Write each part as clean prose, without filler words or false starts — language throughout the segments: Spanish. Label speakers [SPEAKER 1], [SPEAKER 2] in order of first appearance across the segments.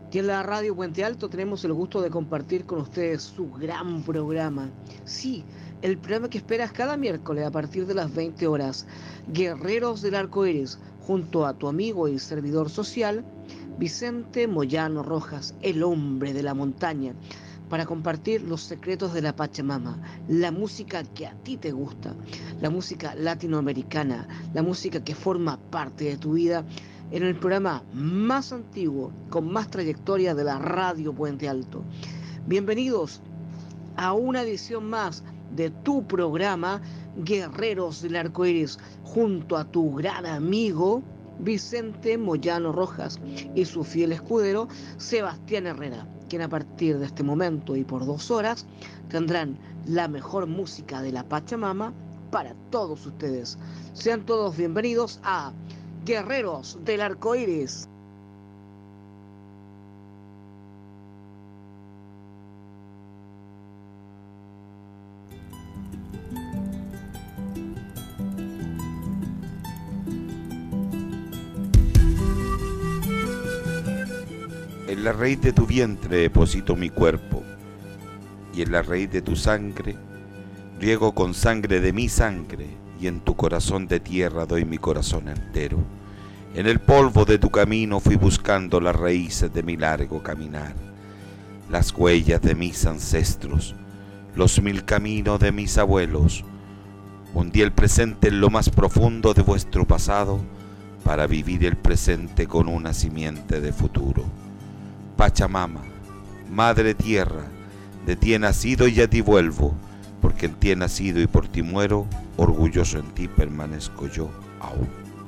[SPEAKER 1] Y en la radio Puente Alto tenemos el gusto de compartir con ustedes su gran programa. Sí, el programa que esperas cada miércoles a partir de las 20 horas. Guerreros del Arco Iris, junto a tu amigo y servidor social, Vicente Moyano Rojas, el hombre de la montaña, para compartir los secretos de la Pachamama, la música que a ti te gusta, la música latinoamericana, la música que forma parte de tu vida, en el programa más antiguo, con más trayectoria de la radio Puente Alto. Bienvenidos a una edición más de tu programa Guerreros del Arco Iris, junto a tu gran amigo Vicente Moyano Rojas y su fiel escudero Sebastián Herrera, quien a partir de este momento y por 2 horas tendrán la mejor música de la Pachamama para todos ustedes. Sean todos bienvenidos a Guerreros del Arco Iris.
[SPEAKER 2] En la raíz de tu vientre deposito mi cuerpo, y en la raíz de tu sangre riego con sangre de mi sangre, y en tu corazón de tierra doy mi corazón entero. En el polvo de tu camino fui buscando las raíces de mi largo caminar, las huellas de mis ancestros, los 1000 caminos de mis abuelos. Hundí el presente en lo más profundo de vuestro pasado, para vivir el presente con una simiente de futuro. Pachamama, Madre Tierra, de ti he nacido y a ti vuelvo, porque en ti he nacido y por ti muero, orgulloso en ti permanezco yo aún.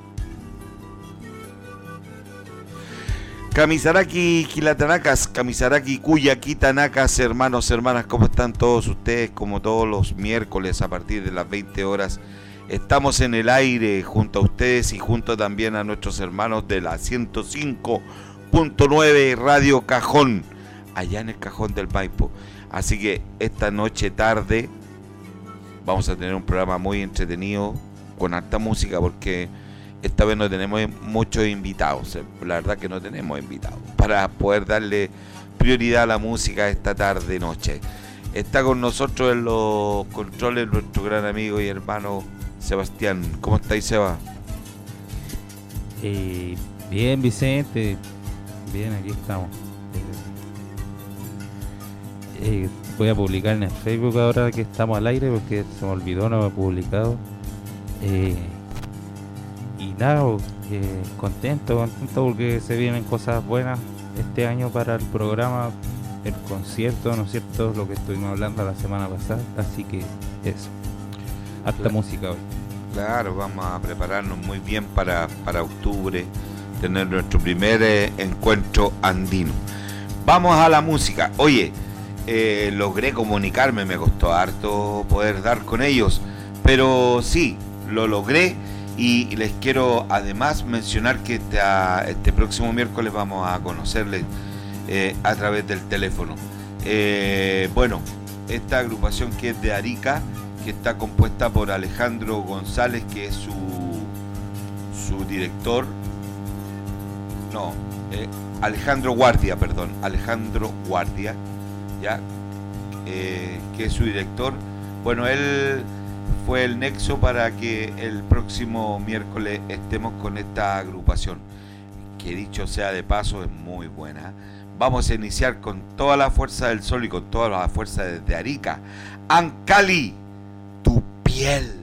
[SPEAKER 2] Kamisaraki, Kilatanakas, Kamisaraki, Kuya, Kitanakas, hermanos, hermanas, ¿cómo están todos ustedes? Como todos los miércoles a partir de las 20 horas, estamos en el aire junto a ustedes y junto también a nuestros hermanos de la 105.9 Radio Cajón, allá en el Cajón del Maipo. Así que esta noche tarde vamos a tener un programa muy entretenido con alta música, porque esta vez no tenemos muchos invitados. La verdad que no tenemos invitados para poder darle prioridad a la música esta tarde noche. Está con nosotros en los controles nuestro gran amigo y hermano Sebastián. ¿Cómo estáis, Seba?
[SPEAKER 3] Bien, Vicente. Bien, aquí estamos. Voy a publicar en el Facebook ahora que estamos al aire, porque se me olvidó, no me he publicado. Y nada, contento porque se vienen cosas buenas este año para el programa, el concierto, ¿no es cierto? Lo que estuvimos hablando la semana pasada, así que eso, harta música hoy.
[SPEAKER 2] Claro, vamos a prepararnos muy bien para octubre, tener nuestro primer encuentro andino. Vamos a la música. Oye, logré comunicarme, me costó harto poder dar con ellos, pero sí, lo logré. Y les quiero además mencionar que este próximo miércoles vamos a conocerles a través del teléfono. Bueno, esta agrupación que es de Arica, que está compuesta por Alejandro González, que es su director. No, Alejandro Guardia, ¿ya? Que es su director. Bueno, él fue el nexo para que el próximo miércoles estemos con esta agrupación, que dicho sea de paso es muy buena. Vamos a iniciar con toda la fuerza del sol y con toda la fuerza desde Arica. Ancali, tu piel.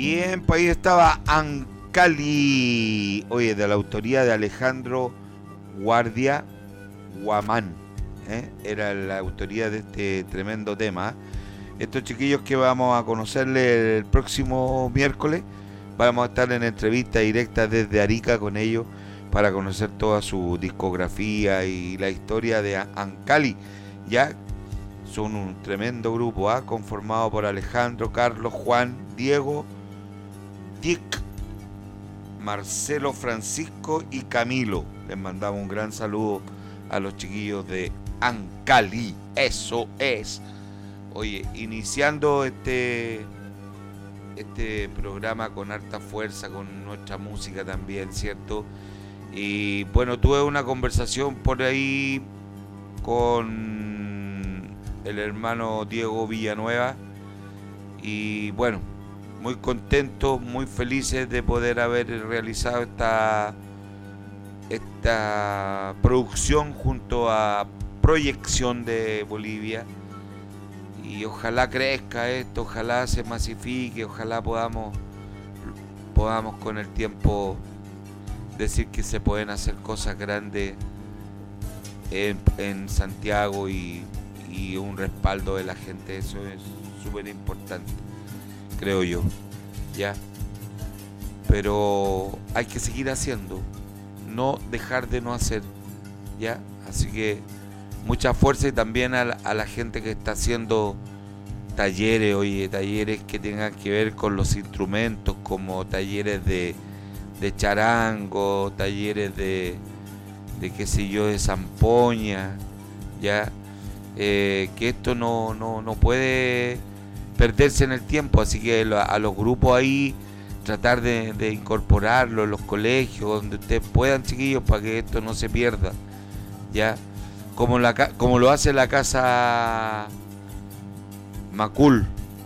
[SPEAKER 2] Bien, pues ahí estaba Ancali, oye, de la autoría de Alejandro Guardia Guamán, era la autoría de este tremendo tema. Estos chiquillos que vamos a conocerle el próximo miércoles, vamos a estar en entrevista directa desde Arica con ellos para conocer toda su discografía y la historia de Ancali. Ya son un tremendo grupo, conformado por Alejandro, Carlos, Juan, Diego, Dick, Marcelo, Francisco y Camilo. Les mandamos un gran saludo a los chiquillos de Ancali. Eso es. Oye, iniciando este programa con harta fuerza, con nuestra música también, ¿cierto? Y bueno, tuve una conversación por ahí con el hermano Diego Villanueva y bueno, muy contentos, muy felices de poder haber realizado esta producción junto a Proyección de Bolivia. Y ojalá crezca esto, ojalá se masifique, ojalá podamos con el tiempo decir que se pueden hacer cosas grandes en Santiago y un respaldo de la gente. Eso es súper importante, creo yo, ya. Pero hay que seguir haciendo, no dejar de no hacer, ya. Así que mucha fuerza, y también a la gente que está haciendo talleres, oye, talleres que tengan que ver con los instrumentos, como talleres de charango, talleres de qué sé yo, de zampoña, ya, que esto no puede perderse en el tiempo, así que a los grupos ahí tratar de incorporarlo en los colegios, donde ustedes puedan, chiquillos, para que esto no se pierda, ya. Como lo hace la Casa Macul,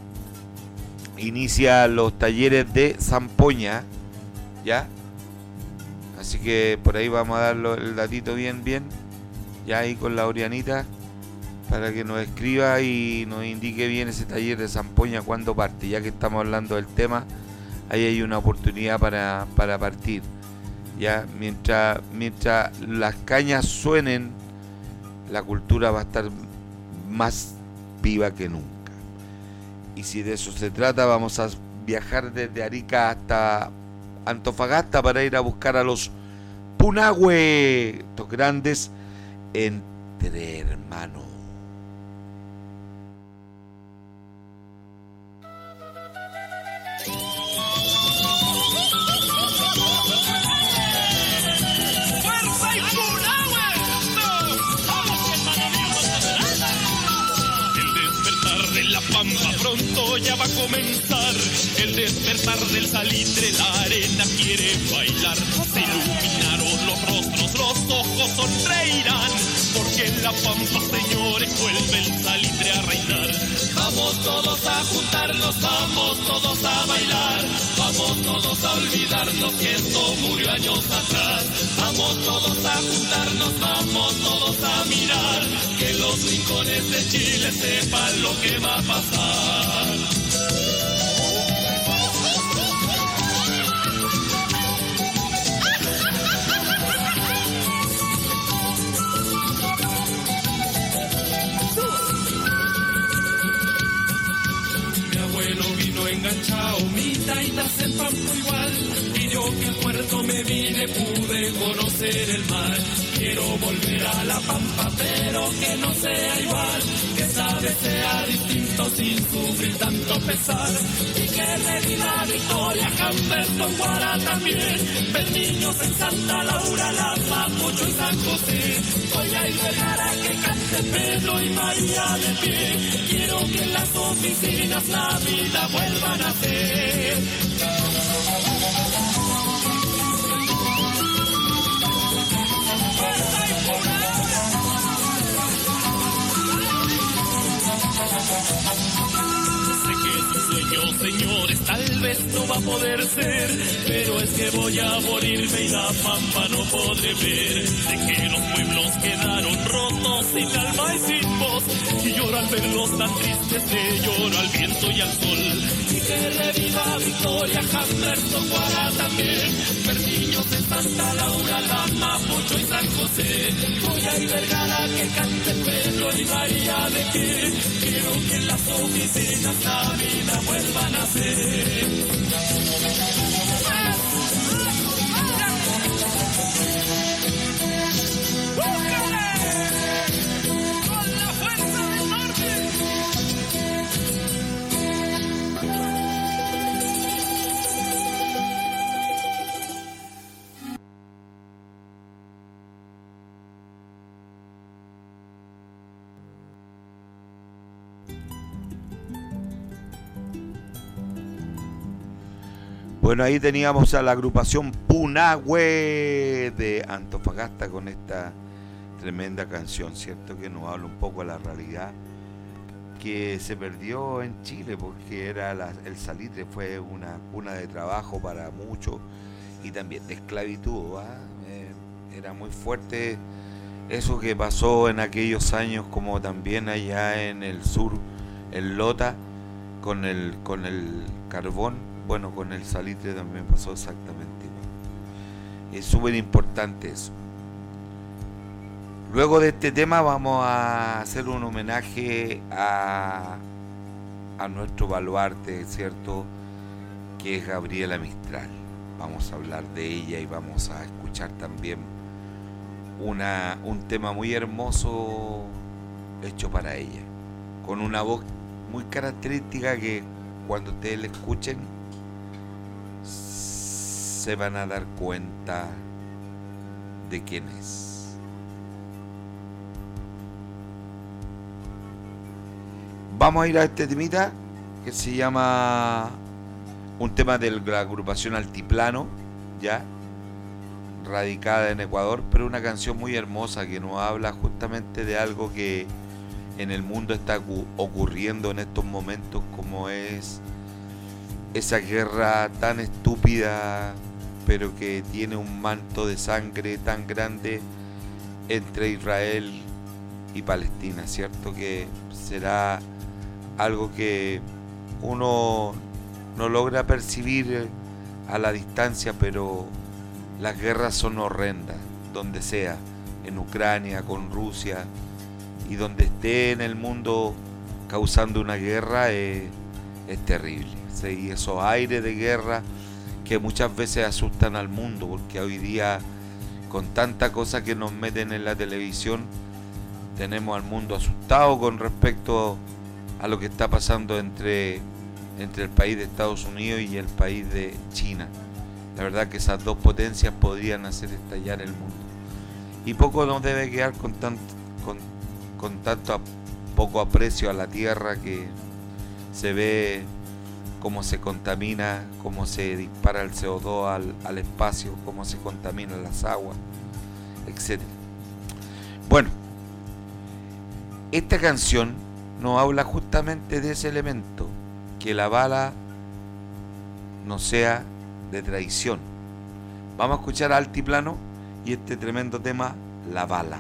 [SPEAKER 2] inicia los talleres de zampoña, ¿ya? Así que por ahí vamos a dar el datito bien, ya ahí con la Orianita, para que nos escriba y nos indique bien ese taller de zampoña cuándo parte, ya que estamos hablando del tema, ahí hay una oportunidad para partir, ya. Mientras las cañas suenen, la cultura va a estar más viva que nunca. Y si de eso se trata, vamos a viajar desde Arica hasta Antofagasta para ir a buscar a los Punahue, estos grandes entre hermanos.
[SPEAKER 4] Pampa pronto ya va a comenzar el despertar del salitre, la arena quiere bailar, se iluminaron los rostros, los ojos sonreirán, porque en la Pampa, señores, vuelve el salitre a reinar. Vamos todos a juntarnos, vamos todos a bailar, vamos todos a olvidarnos que esto murió años atrás. Vamos todos a juntarnos, vamos todos a mirar, que los rincones de Chile sepan lo que va a pasar. Mi abuelo vino enganchado, mi taita se empapó igual, y yo que al puerto me vine pude conocer el mar. Quiero volver a la Pampa, pero que no sea igual, que esta vez sea distinto sin sufrir tanto pesar. Y que reviva Victoria, Humberto, Guara también, ver niños en Santa Laura, La Mapocho y San José. Oye, y Vergara, que cante Pedro y María de pie. Quiero que en las oficinas la vida vuelvan a ser. Sé que es un sueño, señores, tal vez no va a poder ser, pero es que voy a morirme y la Pampa no podré ver. Sé que los pueblos quedaron rotos, sin alma y sin voz, y lloro al ver verlos tan tristes de lloro al viento y al sol. Y que reviva Victoria, Jamberto, Guara también, Perdiños de Santa Laura, La Mapocho y San José, Joya y Vergara, que cante Pedro y María de que quiero que en las oficinas la vida vuelva a nacer.
[SPEAKER 2] Bueno, ahí teníamos a la agrupación Punahue de Antofagasta con esta tremenda canción, ¿cierto? Que nos habla un poco de la realidad que se perdió en Chile, porque era el salitre fue una cuna de trabajo para muchos y también de esclavitud, era muy fuerte eso que pasó en aquellos años, como también allá en el sur, en Lota, con el carbón. Bueno, con el salitre también pasó exactamente igual. Es súper importante eso. Luego de este tema vamos a hacer un homenaje a nuestro baluarte, ¿cierto? Que es Gabriela Mistral. Vamos a hablar de ella y vamos a escuchar también un tema muy hermoso hecho para ella, con una voz muy característica que cuando ustedes la escuchen se van a dar cuenta de quién es. Vamos a ir a este temita que se llama un tema de la agrupación Altiplano, ya radicada en Ecuador, pero una canción muy hermosa que nos habla justamente de algo que en el mundo está ocurriendo en estos momentos, como es esa guerra tan estúpida pero que tiene un manto de sangre tan grande entre Israel y Palestina, ¿cierto? Que será algo que uno no logra percibir a la distancia, pero las guerras son horrendas, donde sea, en Ucrania, con Rusia, y donde esté en el mundo causando una guerra es terrible. Y esos aires de guerra que muchas veces asustan al mundo, porque hoy día con tanta cosa que nos meten en la televisión tenemos al mundo asustado con respecto a lo que está pasando entre el país de Estados Unidos y el país de China. La verdad que esas dos potencias podrían hacer estallar el mundo, y poco nos debe quedar con tanto poco aprecio a la tierra, que se ve cómo se contamina, cómo se dispara el CO2 al espacio, cómo se contaminan las aguas, etc. Bueno, esta canción nos habla justamente de ese elemento, que la bala no sea de traición. Vamos a escuchar a Altiplano y este tremendo tema, La Bala.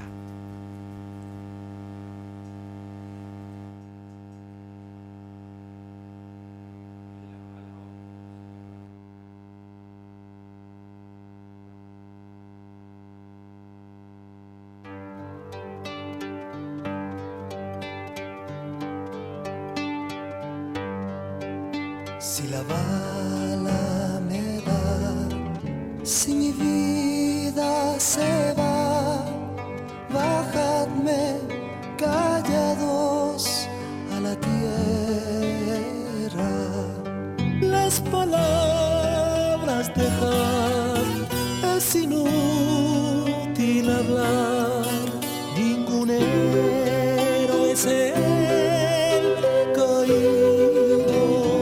[SPEAKER 5] Si la bala me da, si mi vida se va, bajadme callados a la tierra. Las palabras dejad, es inútil hablar, ningún héroe es el caído.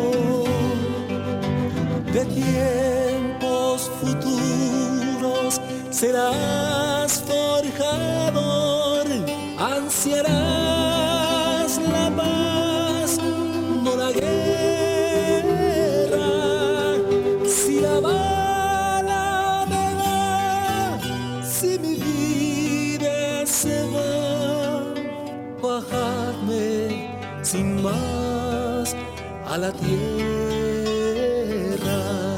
[SPEAKER 5] De tiempos futuros serás forjador, ansiarás la paz, no la guerra. sin más a la tierra.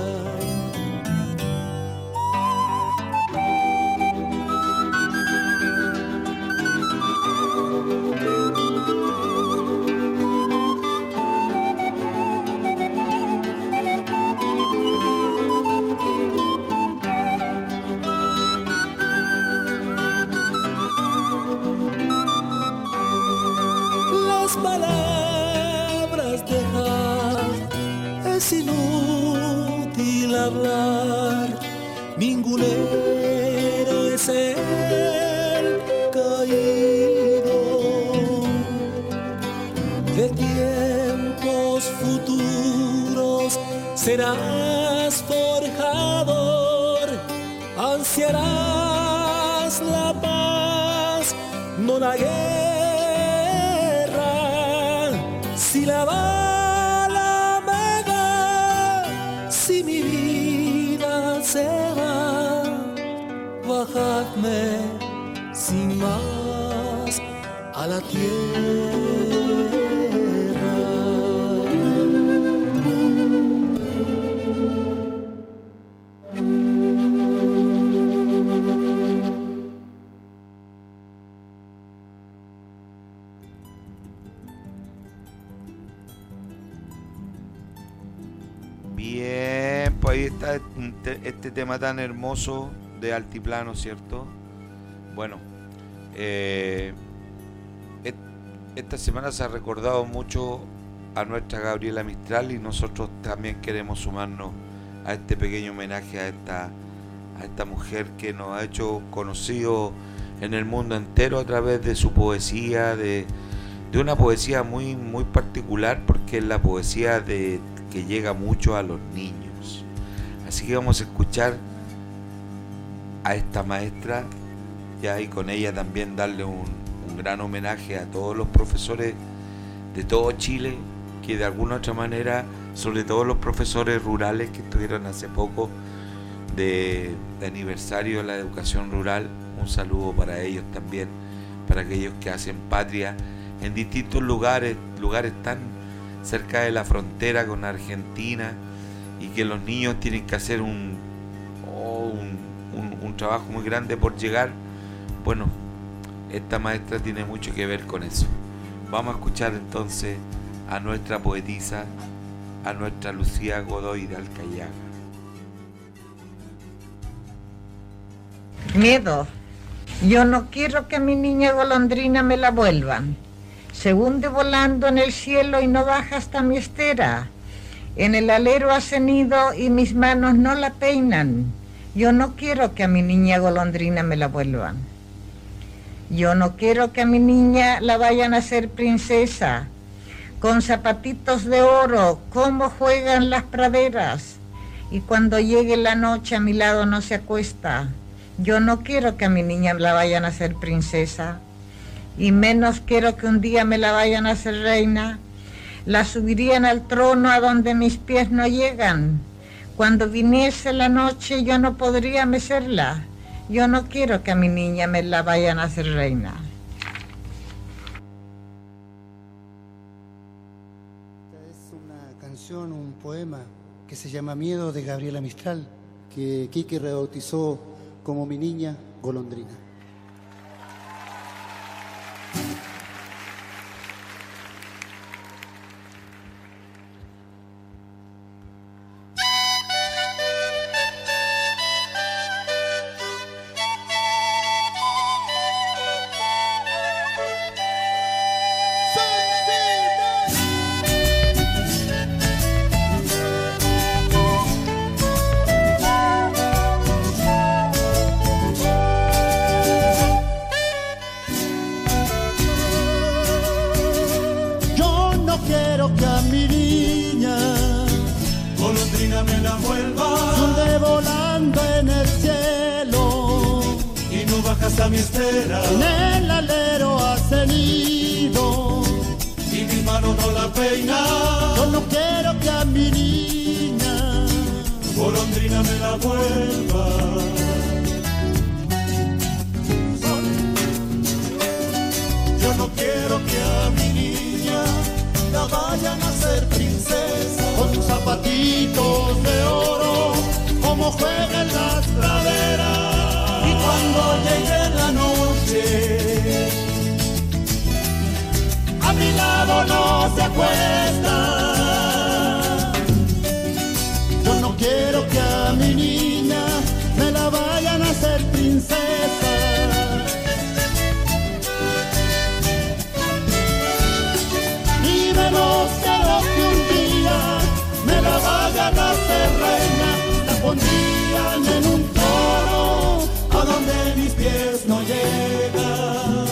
[SPEAKER 5] Palabras dejar, es inútil hablar, ningún héroe es el caído. De tiempos futuros serás forjador, ansiarás la paz, no la guerra. Si la bala me da, si mi vida se va, bajadme sin más a la tierra.
[SPEAKER 2] Bien, pues ahí está este tema tan hermoso de Altiplano, ¿cierto? Bueno, esta semana se ha recordado mucho a nuestra Gabriela Mistral y nosotros también queremos sumarnos a este pequeño homenaje a esta mujer que nos ha hecho conocido en el mundo entero a través de su poesía, de una poesía muy, muy particular, porque es la poesía que llega mucho a los niños. Así que vamos a escuchar a esta maestra ya, y con ella también darle un gran homenaje a todos los profesores de todo Chile, que de alguna u otra manera, sobre todo los profesores rurales que estuvieron hace poco de aniversario de la educación rural, un saludo para ellos también, para aquellos que hacen patria en distintos lugares tan cerca de la frontera con Argentina, y que los niños tienen que hacer un trabajo muy grande por llegar. Bueno, esta maestra tiene mucho que ver con eso. Vamos a escuchar entonces a nuestra poetisa, a nuestra Lucía Godoy de Alcayaga.
[SPEAKER 6] Miedo. Yo no quiero que a mi niña golondrina me la vuelvan. Se hunde volando en el cielo y no baja hasta mi estera. En el alero ha cenido y mis manos no la peinan. Yo no quiero que a mi niña golondrina me la vuelvan. Yo no quiero que a mi niña la vayan a hacer princesa. Con zapatitos de oro, cómo juegan las praderas. Y cuando llegue la noche a mi lado no se acuesta. Yo no quiero que a mi niña la vayan a hacer princesa. Y menos quiero que un día me la vayan a hacer reina. La subirían al trono a donde mis pies no llegan. Cuando viniese la noche yo no podría mecerla. Yo no quiero que a mi niña me la vayan a hacer reina.
[SPEAKER 7] Esta es una canción, un poema que se llama Miedo, de Gabriela Mistral, que Quique rebautizó como Mi Niña Golondrina.
[SPEAKER 5] hasta mi estera.
[SPEAKER 8] En el alero ha cenido
[SPEAKER 5] Y mis manos no la peinan.
[SPEAKER 8] Yo no quiero que a mi niña
[SPEAKER 5] golondrina me la vuelva. Yo no quiero que a mi niña
[SPEAKER 8] conmigo no se acuesta. Yo no quiero que a mi niña me la vayan a hacer princesa. Y menos quiero que un día me la vayan a hacer reina. La pondrían en un trono a donde mis pies no llegan.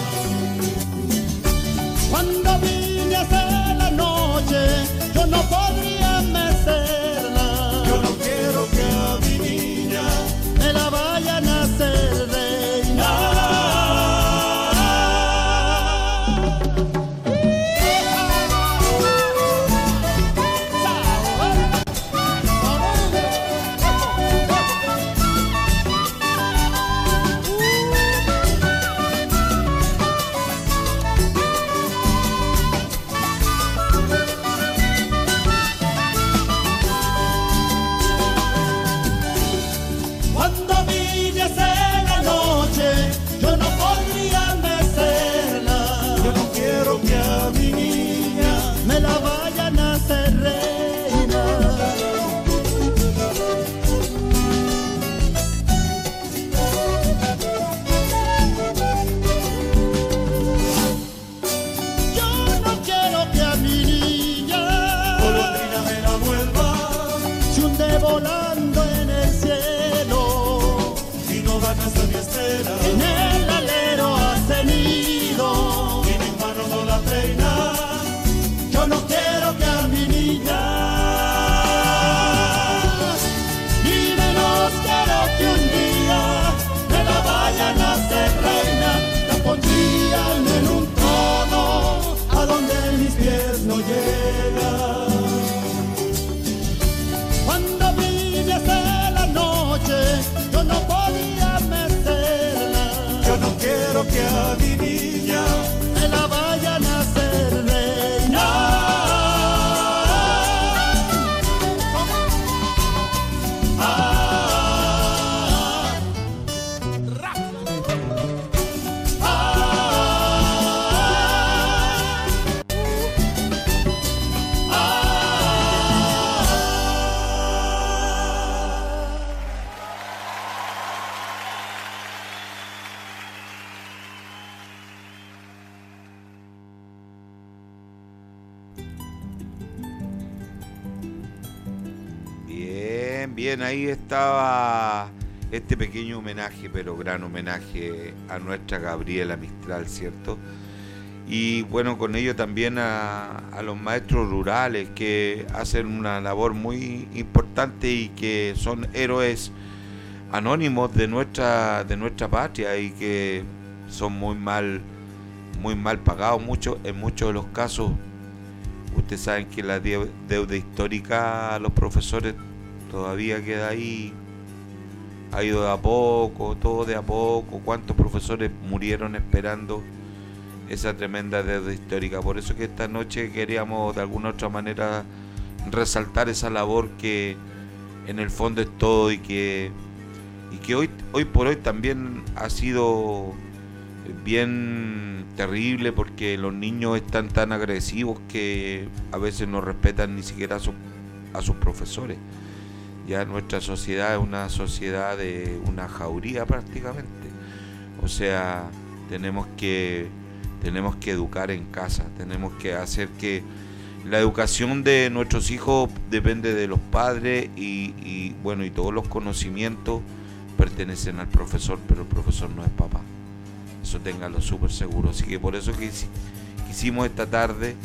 [SPEAKER 8] Cuando vine hace la noche, yo no podría mecerla. Yo no quiero que a mi niña me la vayan a hacer reina. En el alero hace nido y mis manos no la peinan. Yo no quiero que a mi niña, ni menos quiero que un día me la vayan a hacer reina. La pondrían en un trono a donde mis pies no llegan. Cuando vine hace la noche, yo no podía mecerla. Yo no quiero que a mi niña me la vayan a hacer reina.
[SPEAKER 2] Bien, ahí estaba este pequeño homenaje, pero gran homenaje a nuestra Gabriela Mistral, ¿cierto? Y bueno, con ello también a los maestros rurales que hacen una labor muy importante y que son héroes anónimos de nuestra patria y que son muy mal pagados en muchos de los casos. Ustedes saben que la deuda histórica a los profesores todavía queda ahí, ha ido de a poco, todo de a poco. ¿Cuántos profesores murieron esperando esa tremenda deuda histórica? Por eso que esta noche queríamos de alguna otra manera resaltar esa labor que en el fondo es todo y que hoy por hoy también ha sido bien terrible, porque los niños están tan agresivos que a veces no respetan ni siquiera a sus profesores. Ya nuestra sociedad es una sociedad de una jauría prácticamente. O sea, tenemos que educar en casa, tenemos que hacer que la educación de nuestros hijos depende de los padres y bueno, y todos los conocimientos pertenecen al profesor, pero el profesor no es papá. Eso ténganlo súper seguro. Así que por eso que quisimos esta tarde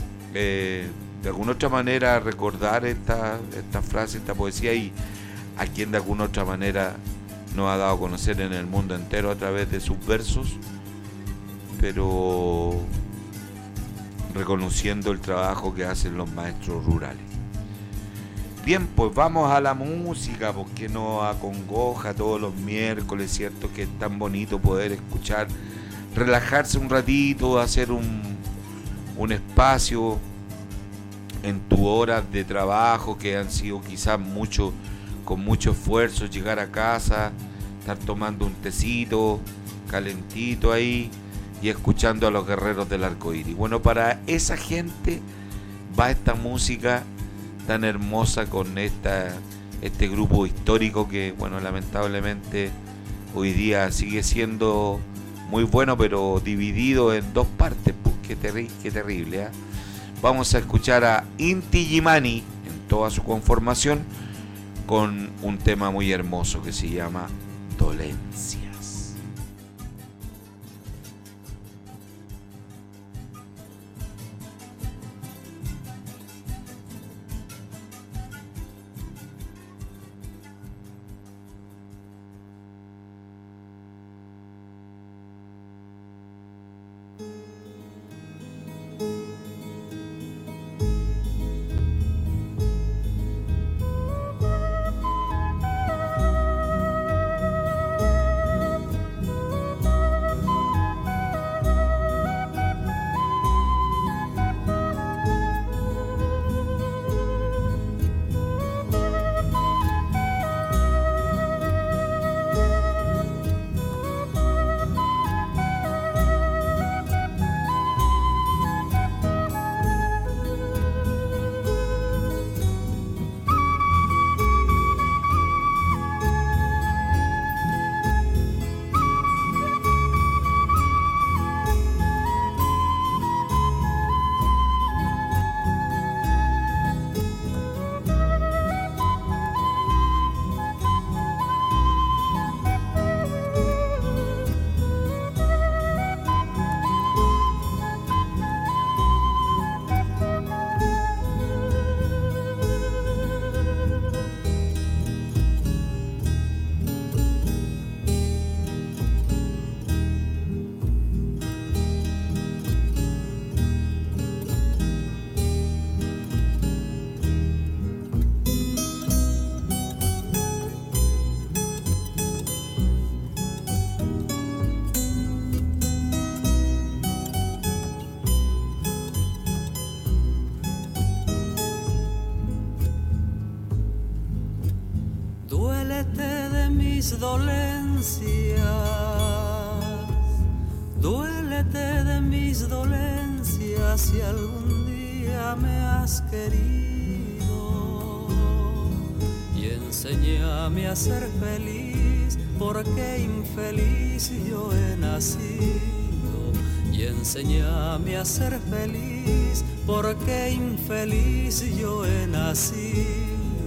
[SPEAKER 2] de alguna otra manera recordar esta frase, esta poesía, y a quien de alguna otra manera nos ha dado a conocer en el mundo entero a través de sus versos, pero reconociendo el trabajo que hacen los maestros rurales. Bien, pues vamos a la música, porque nos acongoja todos los miércoles, ¿cierto? Que es tan bonito poder escuchar, relajarse un ratito, hacer un espacio en tu hora de trabajo, que han sido quizás con mucho esfuerzo, llegar a casa, estar tomando un tecito calentito ahí, y escuchando a los guerreros del arco iris. Bueno, para esa gente va esta música tan hermosa con este grupo histórico que, bueno, lamentablemente hoy día sigue siendo muy bueno, pero dividido en dos partes. Pues, qué terrible, ¿eh? Vamos a escuchar a Inti Illimani en toda su conformación con un tema muy hermoso que se llama Dolencias.
[SPEAKER 9] Dolencias, duélete de mis dolencias si algún día me has querido, y enséñame a ser feliz porque infeliz yo he nacido, y enséñame a ser feliz porque infeliz yo he nacido.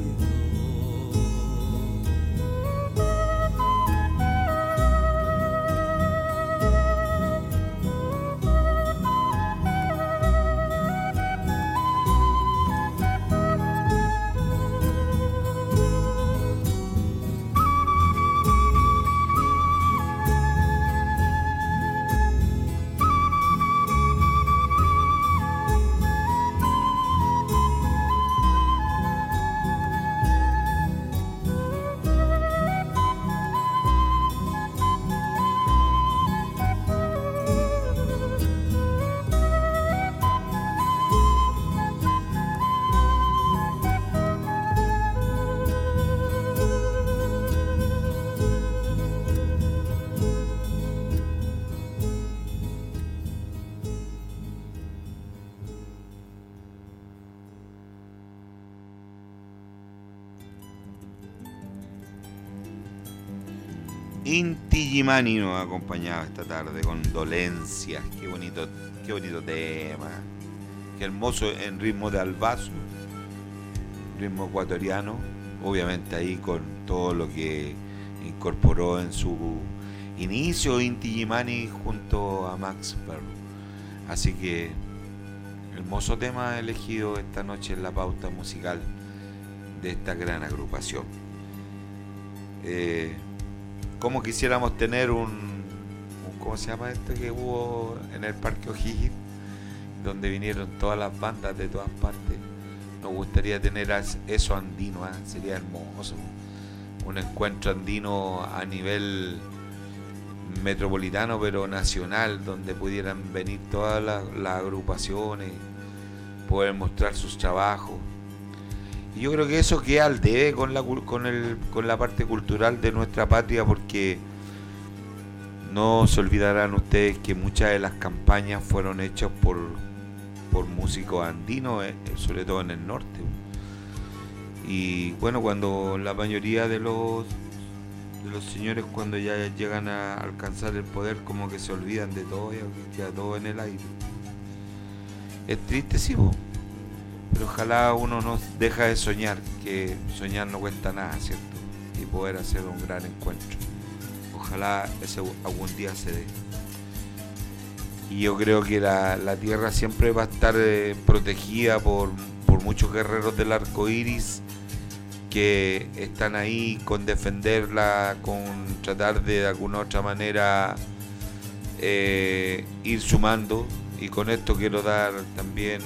[SPEAKER 2] Inti Illimani nos ha acompañado esta tarde con Dolencias. Qué bonito tema. Qué hermoso en ritmo de albazo, ritmo ecuatoriano. Obviamente ahí con todo lo que incorporó en su inicio Inti Illimani junto a Max Pearl. Así que hermoso tema elegido esta noche en la pauta musical de esta gran agrupación. Como quisiéramos tener ¿cómo se llama esto que hubo en el Parque O'Higgins? Donde vinieron todas las bandas de todas partes. Nos gustaría tener eso andino, ¿eh? Sería hermoso. Un encuentro andino a nivel metropolitano, pero nacional, donde pudieran venir todas las agrupaciones, poder mostrar sus trabajos. Y yo creo que eso queda al debe con la parte cultural de nuestra patria, porque No se olvidarán ustedes que muchas de las campañas fueron hechas por músicos andinos, sobre todo en el norte. Y bueno, cuando la mayoría de los señores, cuando ya llegan a alcanzar el poder, como que se olvidan de todo y queda todo en el aire. Es triste, sí, pero ojalá uno no deja de soñar, que soñar no cuesta nada, ¿cierto? Y poder hacer un gran encuentro. Ojalá ese algún día se dé. Y yo creo que la tierra siempre va a estar protegida por muchos guerreros del arco iris que están ahí con defenderla, con tratar de alguna otra manera ir sumando. Y con esto quiero dar también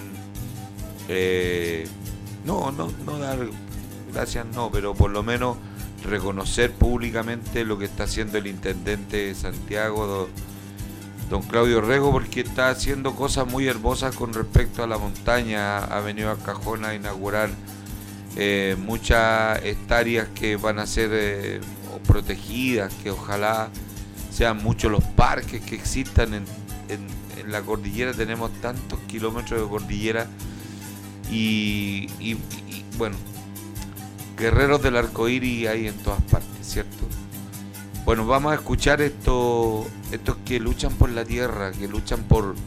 [SPEAKER 2] no dar gracias, no, pero por lo menos reconocer públicamente lo que está haciendo el intendente de Santiago, don Claudio Rego, porque está haciendo cosas muy hermosas con respecto a la montaña. Ha venido a Cajón a inaugurar muchas hectáreas que van a ser protegidas, que ojalá sean muchos los parques que existan en la cordillera. Tenemos tantos kilómetros de cordillera y bueno, guerreros del arco iris hay en todas partes, ¿cierto? Bueno, vamos a escuchar estos que luchan por la tierra, que luchan por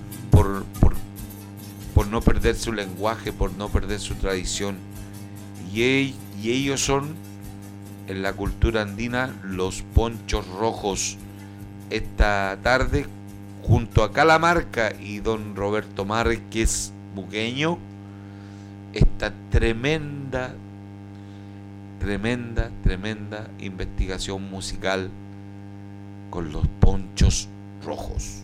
[SPEAKER 2] no perder su lenguaje, por no perder su tradición. Y ellos son, en la cultura andina, los Ponchos Rojos. Esta tarde, junto a Calamarca y don Roberto Márquez Bugueño, esta tremenda investigación musical con los Ponchos Rojos.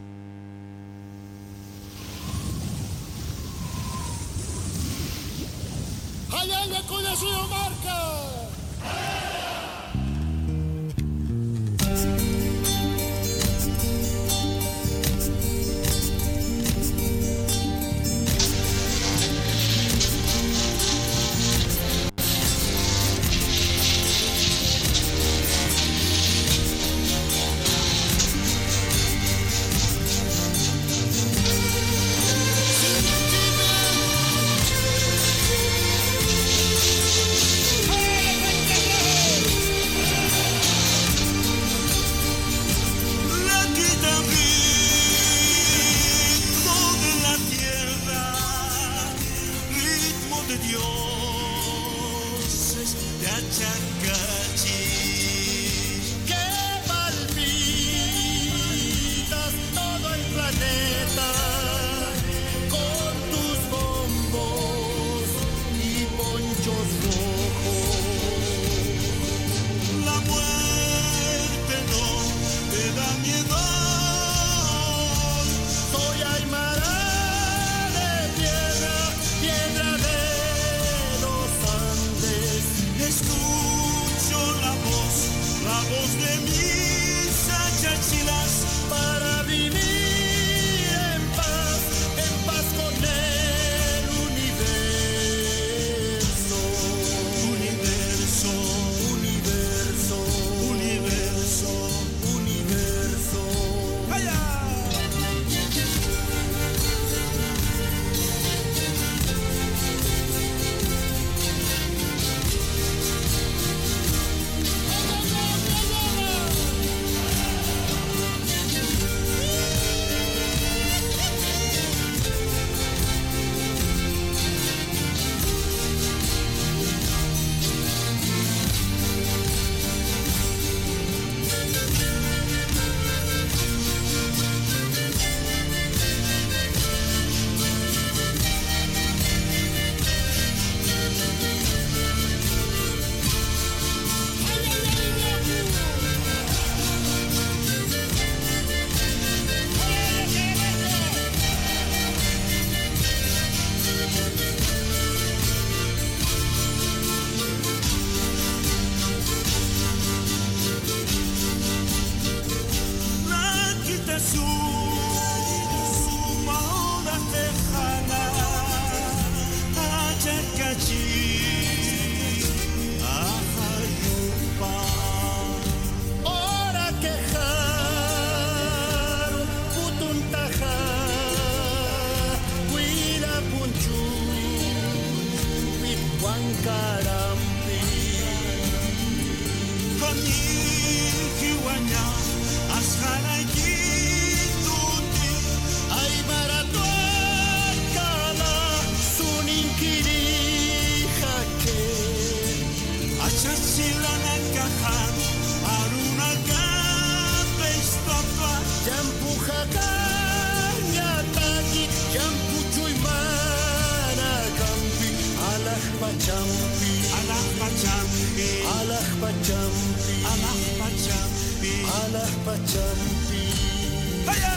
[SPEAKER 8] ¡Allá le cuida su marca!
[SPEAKER 10] Escucho
[SPEAKER 8] carampi. Konikiwaña, ashanayituti, ay maratuakala, suninkirihake, achachilanacajan, arunacate istapa, yampujacañataki, yampuchuymanakampi, alajpachampi, alajpachampi, alajpachampi, alajpachampi, alajpachampi. ¡Vaya!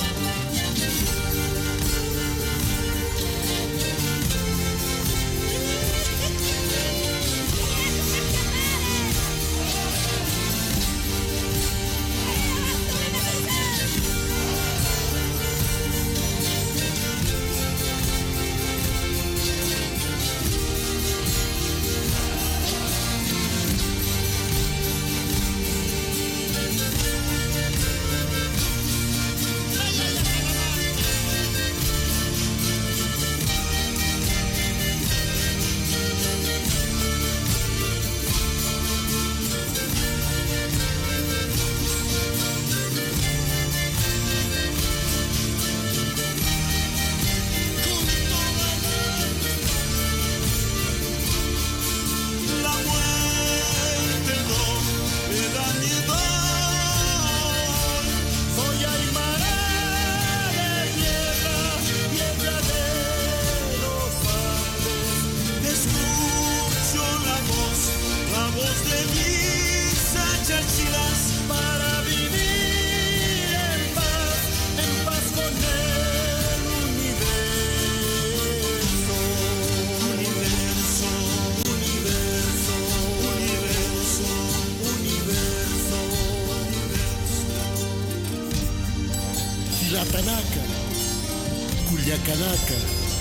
[SPEAKER 7] Tanaka, Culiacanaka,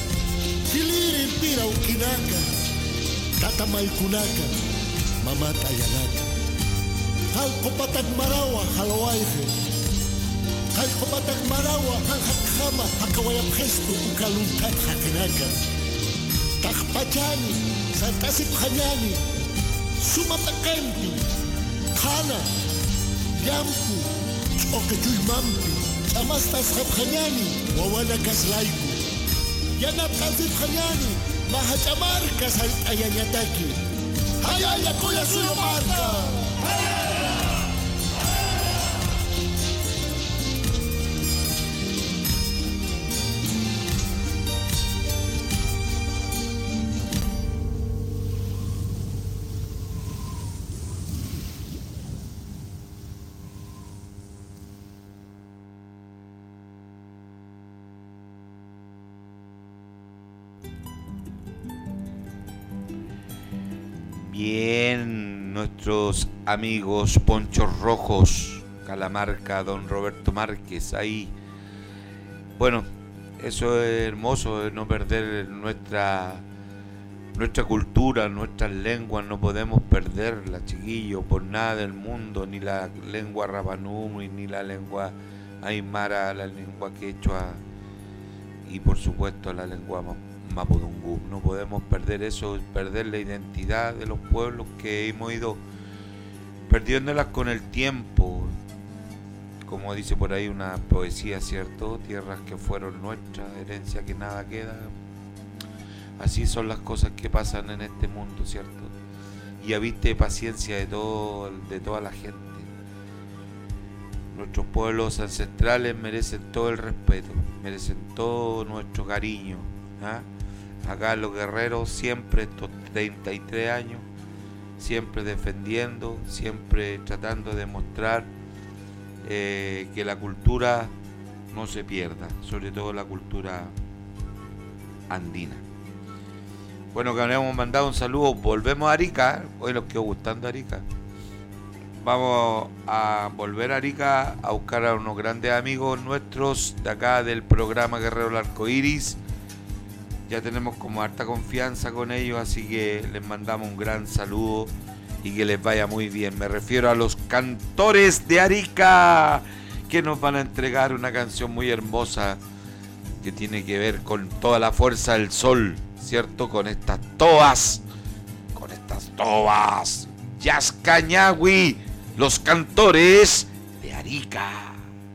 [SPEAKER 7] Kilirimpira Ukinaka, Tata Malkunaka, Mamata Yanaka, Halkopatak Marawa, Haloaihe, Halkopatak Marawa, Halhakama, Hakawayaphestu, Ukaluntat Hakinaka, Takpachani, Santasip Hanyani, Sumatakempi, Kana, Yampu, Okechulmampi, Amastas Habhanyani, Wawana Kaslaiku. Yanap Kasip Hanyani, Mahachamar Kasal Ayanyataki. Hayaya Kuya Sulumarka.
[SPEAKER 2] Bien, nuestros amigos Ponchos Rojos, Calamarca, don Roberto Márquez, ahí. Bueno, eso es hermoso, no perder nuestra cultura, nuestras lenguas, no podemos perderlas, chiquillos, por nada del mundo, ni la lengua rapanui, ni la lengua aymara, la lengua quechua y por supuesto la lengua mapudungún. No podemos perder eso, perder la identidad de los pueblos que hemos ido perdiéndolas con el tiempo. Como dice por ahí una poesía, ¿cierto? Tierras que fueron nuestras, herencia que nada queda. Así son las cosas que pasan en este mundo, ¿cierto? Y habiste paciencia de toda la gente. Nuestros pueblos ancestrales merecen todo el respeto, merecen todo nuestro cariño, ¿ah? Acá los guerreros siempre, estos 33 años, siempre defendiendo, siempre tratando de mostrar que la cultura no se pierda, sobre todo la cultura andina. Bueno, que habíamos mandado un saludo, volvemos a Arica, hoy nos quedó gustando Arica. Vamos a volver a Arica a buscar a unos grandes amigos nuestros de acá del programa Guerrero del Arco Iris. Ya tenemos como harta confianza con ellos, así que les mandamos un gran saludo y que les vaya muy bien. Me refiero a los Cantores de Arica, que nos van a entregar una canción muy hermosa que tiene que ver con toda la fuerza del sol, ¿cierto? Con estas toas estas tobas. Yascañahui, los cantores de Arica.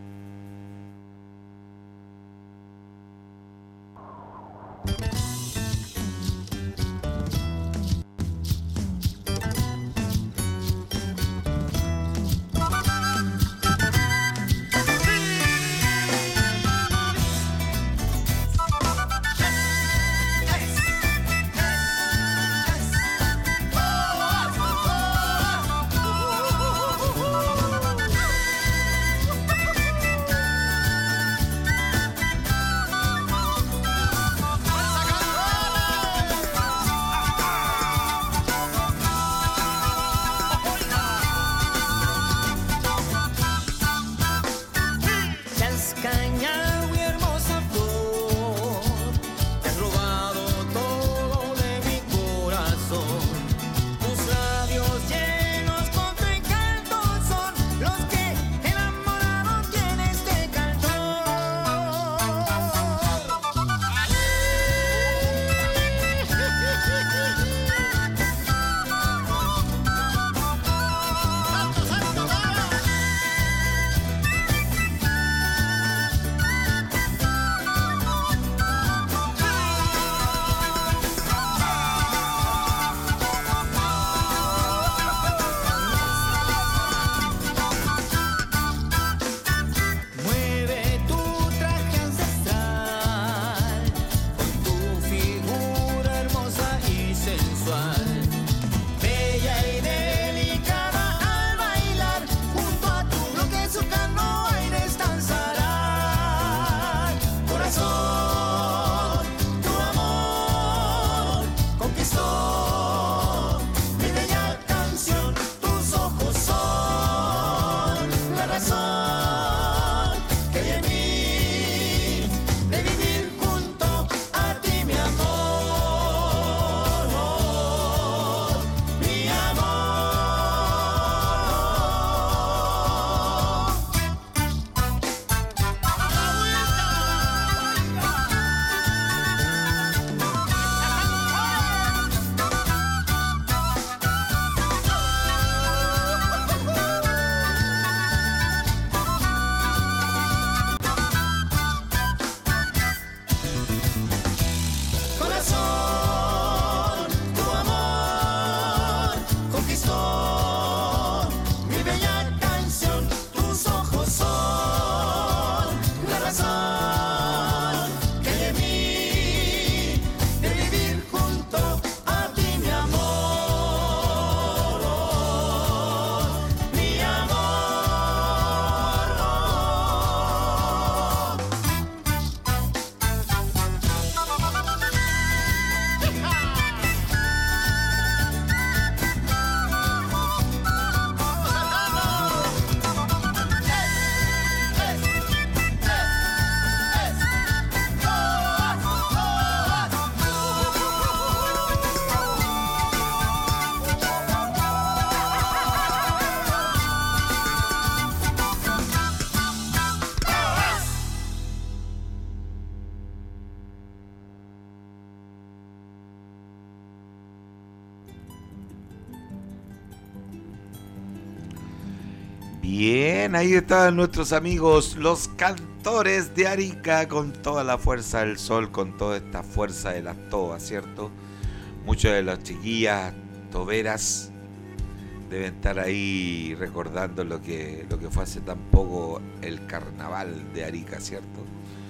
[SPEAKER 2] Bien, ahí están nuestros amigos, los cantores de Arica, con toda la fuerza del sol, con toda esta fuerza de las tobas, ¿cierto? Muchas de las chiquillas toberas deben estar ahí recordando lo que fue hace tan poco el carnaval de Arica, ¿cierto?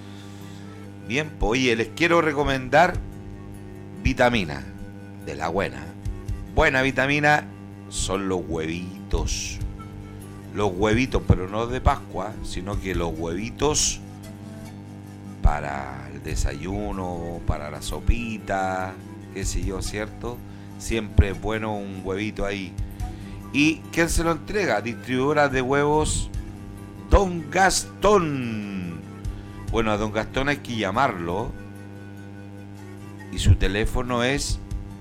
[SPEAKER 2] Bien, pues oye, les quiero recomendar vitamina de la buena. Buena vitamina son los huevitos. Los huevitos, pero no de Pascua, sino que los huevitos para el desayuno, para la sopita, qué sé yo, ¿cierto? Siempre es bueno un huevito ahí. ¿Y quién se lo entrega? Distribuidora de huevos Don Gastón. Bueno, a Don Gastón hay que llamarlo. Y su teléfono es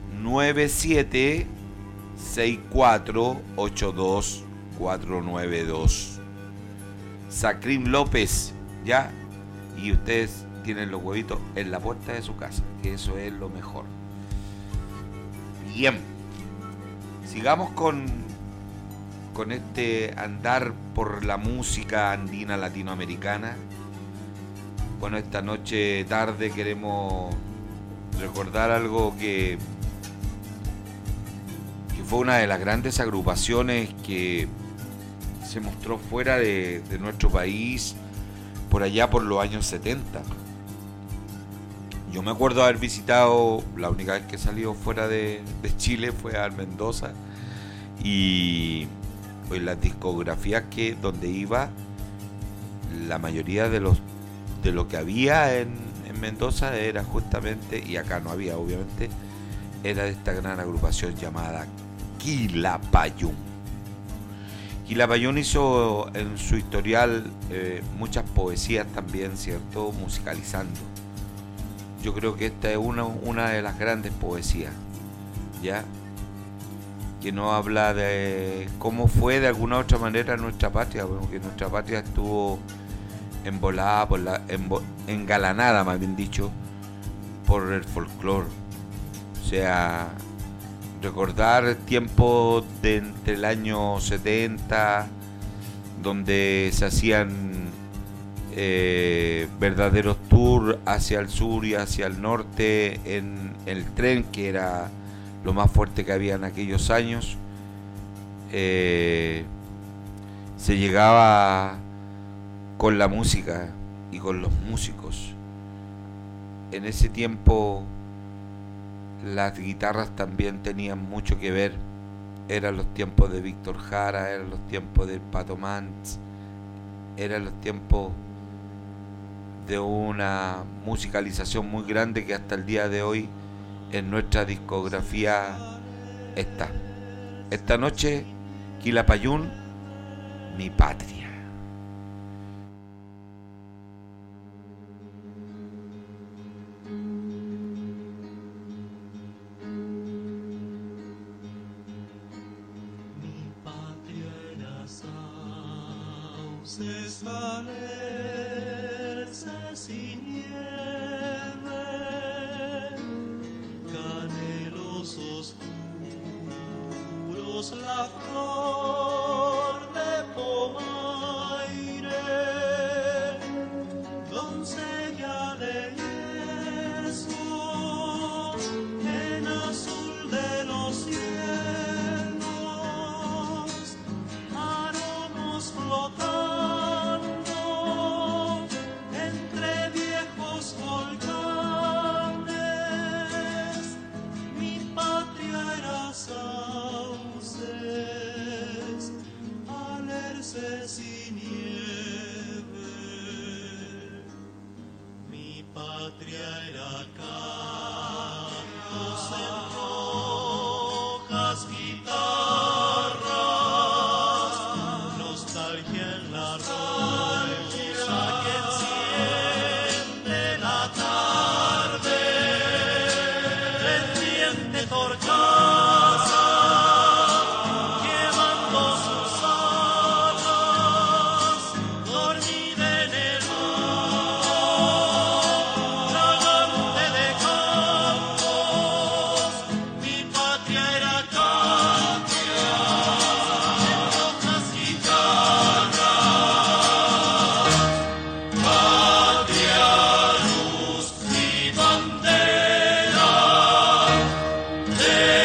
[SPEAKER 2] 976482 492. Sacrim López, ¿ya? Y ustedes tienen los huevitos en la puerta de su casa, que eso es lo mejor. Bien. Sigamos con este andar por la música andina latinoamericana. Bueno, esta noche tarde queremos recordar algo que fue una de las grandes agrupaciones que se mostró fuera de nuestro país por allá por los años 70. Yo me acuerdo haber visitado, la única vez que he salido fuera de Chile fue a Mendoza, y pues las discografías donde iba, la mayoría de lo que había en Mendoza era justamente, y acá no había obviamente, era de esta gran agrupación llamada Quilapayún. Quilapayún hizo en su historial muchas poesías también, ¿cierto? Musicalizando. Yo creo que esta es una de las grandes poesías, ¿ya? Que nos habla de cómo fue de alguna u otra manera nuestra patria, porque nuestra patria estuvo embolada, engalanada, más bien dicho, por el folclore. O sea, recordar tiempos de entre el año 70, donde se hacían verdaderos tours hacia el sur y hacia el norte en el tren, que era lo más fuerte que había en aquellos años. Se llegaba con la música y con los músicos. En ese tiempo las guitarras también tenían mucho que ver. Eran los tiempos de Víctor Jara, eran los tiempos de Pato Mantz, eran los tiempos de una musicalización muy grande que hasta el día de hoy en nuestra discografía está. Esta noche, Quilapayún, mi patria.
[SPEAKER 9] Mi patria era sauces, valerces y nieve, canelos oscuros, la flor de pomaire, doncella de yesos, en azul de los cielos, aromos flotando entre viejos volcanes. Mi patria era sauces, alerces y nieve. Mi patria era cantos en rojas guitarras, nostalgia en la rosa que enciende la tarde, pendiente torcaza, quemando sus alas, dormida en el mar, tragante de campos. Mi patria era cantia en rojas guitarras, patria, luz y bandera de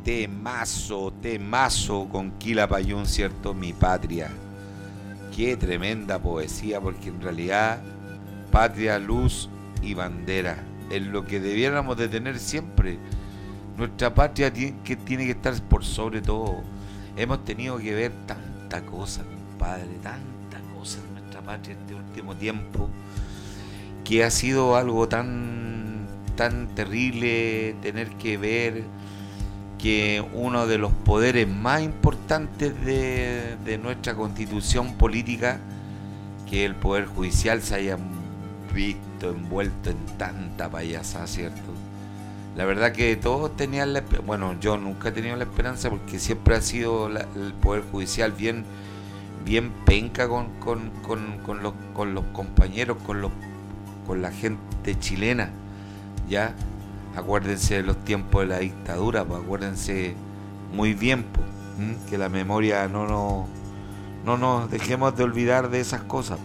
[SPEAKER 2] temazo con Quilapayún, ¿cierto? Mi patria. Qué tremenda poesía, porque en realidad patria, luz y bandera es lo que debiéramos de tener siempre. Nuestra patria tiene que estar por sobre todo. Hemos tenido que ver tanta cosa, compadre, tanta cosa en nuestra patria este último tiempo, que ha sido algo tan terrible tener que ver que uno de los poderes más importantes de nuestra constitución política, que el poder judicial, se haya visto envuelto en tanta payasada, ¿cierto? La verdad que todos tenían bueno, yo nunca he tenido la esperanza, porque siempre ha sido el poder judicial bien penca con los compañeros, con la gente chilena, ¿ya? Acuérdense de los tiempos de la dictadura, pues acuérdense muy bien, pues, que la memoria no nos dejemos de olvidar de esas cosas.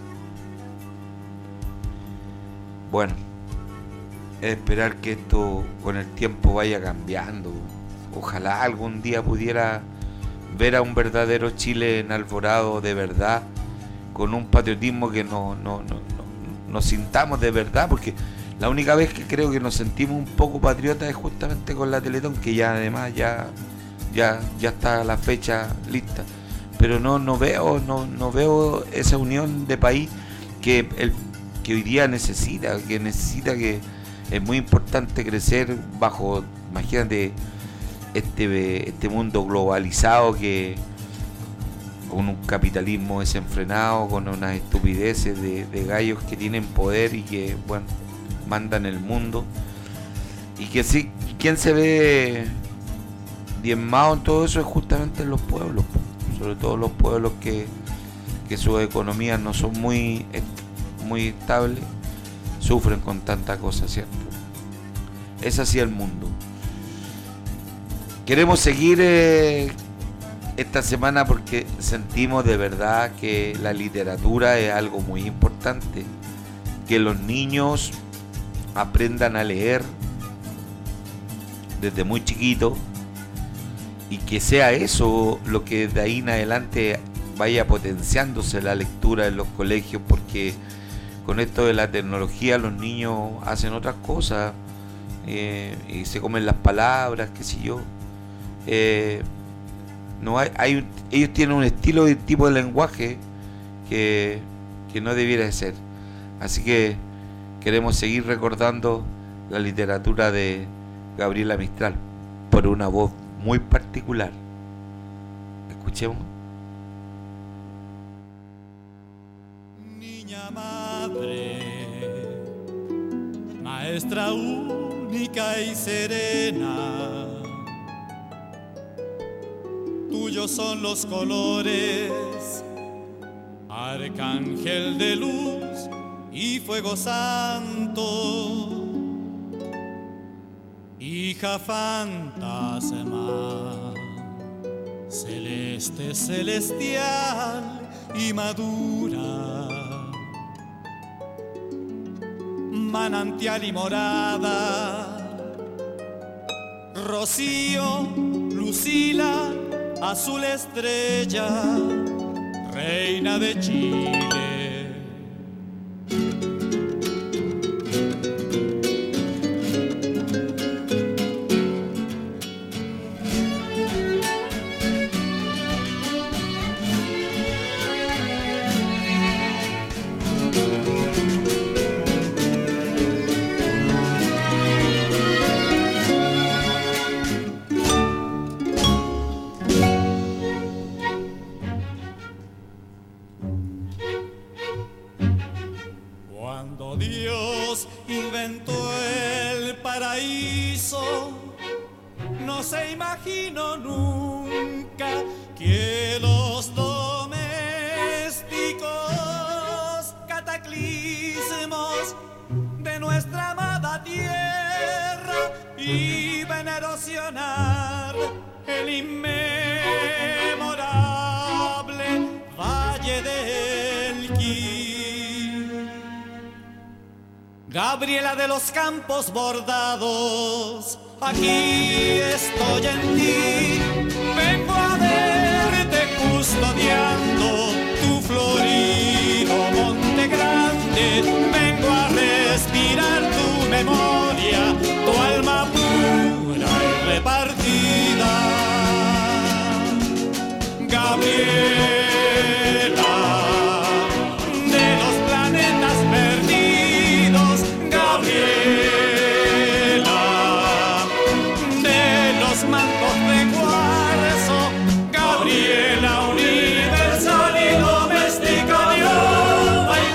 [SPEAKER 2] Bueno, es esperar que esto con el tiempo vaya cambiando. Ojalá algún día pudiera ver a un verdadero Chile enalborado de verdad, con un patriotismo que nos sintamos de verdad, porque la única vez que creo que nos sentimos un poco patriotas es justamente con la Teletón, que ya además ya está la fecha lista, pero no veo esa unión de país que hoy día necesita, que es muy importante crecer bajo, imagínate, este mundo globalizado, que con un capitalismo desenfrenado, con unas estupideces de gallos que tienen poder y que, bueno, mandan el mundo, y que sí, quien se ve diezmado en todo eso es justamente en los pueblos, sobre todo los pueblos que sus economías no son muy estables, sufren con tanta cosa, ¿cierto? Es así el mundo. Queremos seguir esta semana porque sentimos de verdad que la literatura es algo muy importante, que los niños aprendan a leer desde muy chiquito, y que sea eso lo que de ahí en adelante vaya potenciándose la lectura en los colegios, porque con esto de la tecnología los niños hacen otras cosas, y se comen las palabras, qué sé yo. Ellos tienen un estilo y tipo de lenguaje que no debiera de ser. Así que queremos seguir recordando la literatura de Gabriela Mistral por una voz muy particular. Escuchemos.
[SPEAKER 5] Niña madre, maestra única y serena, tuyos son los colores, arcángel de luz y fuego santo, hija fantasma, celeste, celestial y madura, manantial y morada, rocío, lucila, azul estrella, reina de Chile. Gabriela de los campos bordados, aquí estoy en ti, vengo a verte custodiando tu florido monte grande, vengo a respirar tu memoria, tu alma pura y repartida. Gabriela, de los planetas perdidos, Gabriela, de los mantos de cuarzo, Gabriela universal y doméstica de alma y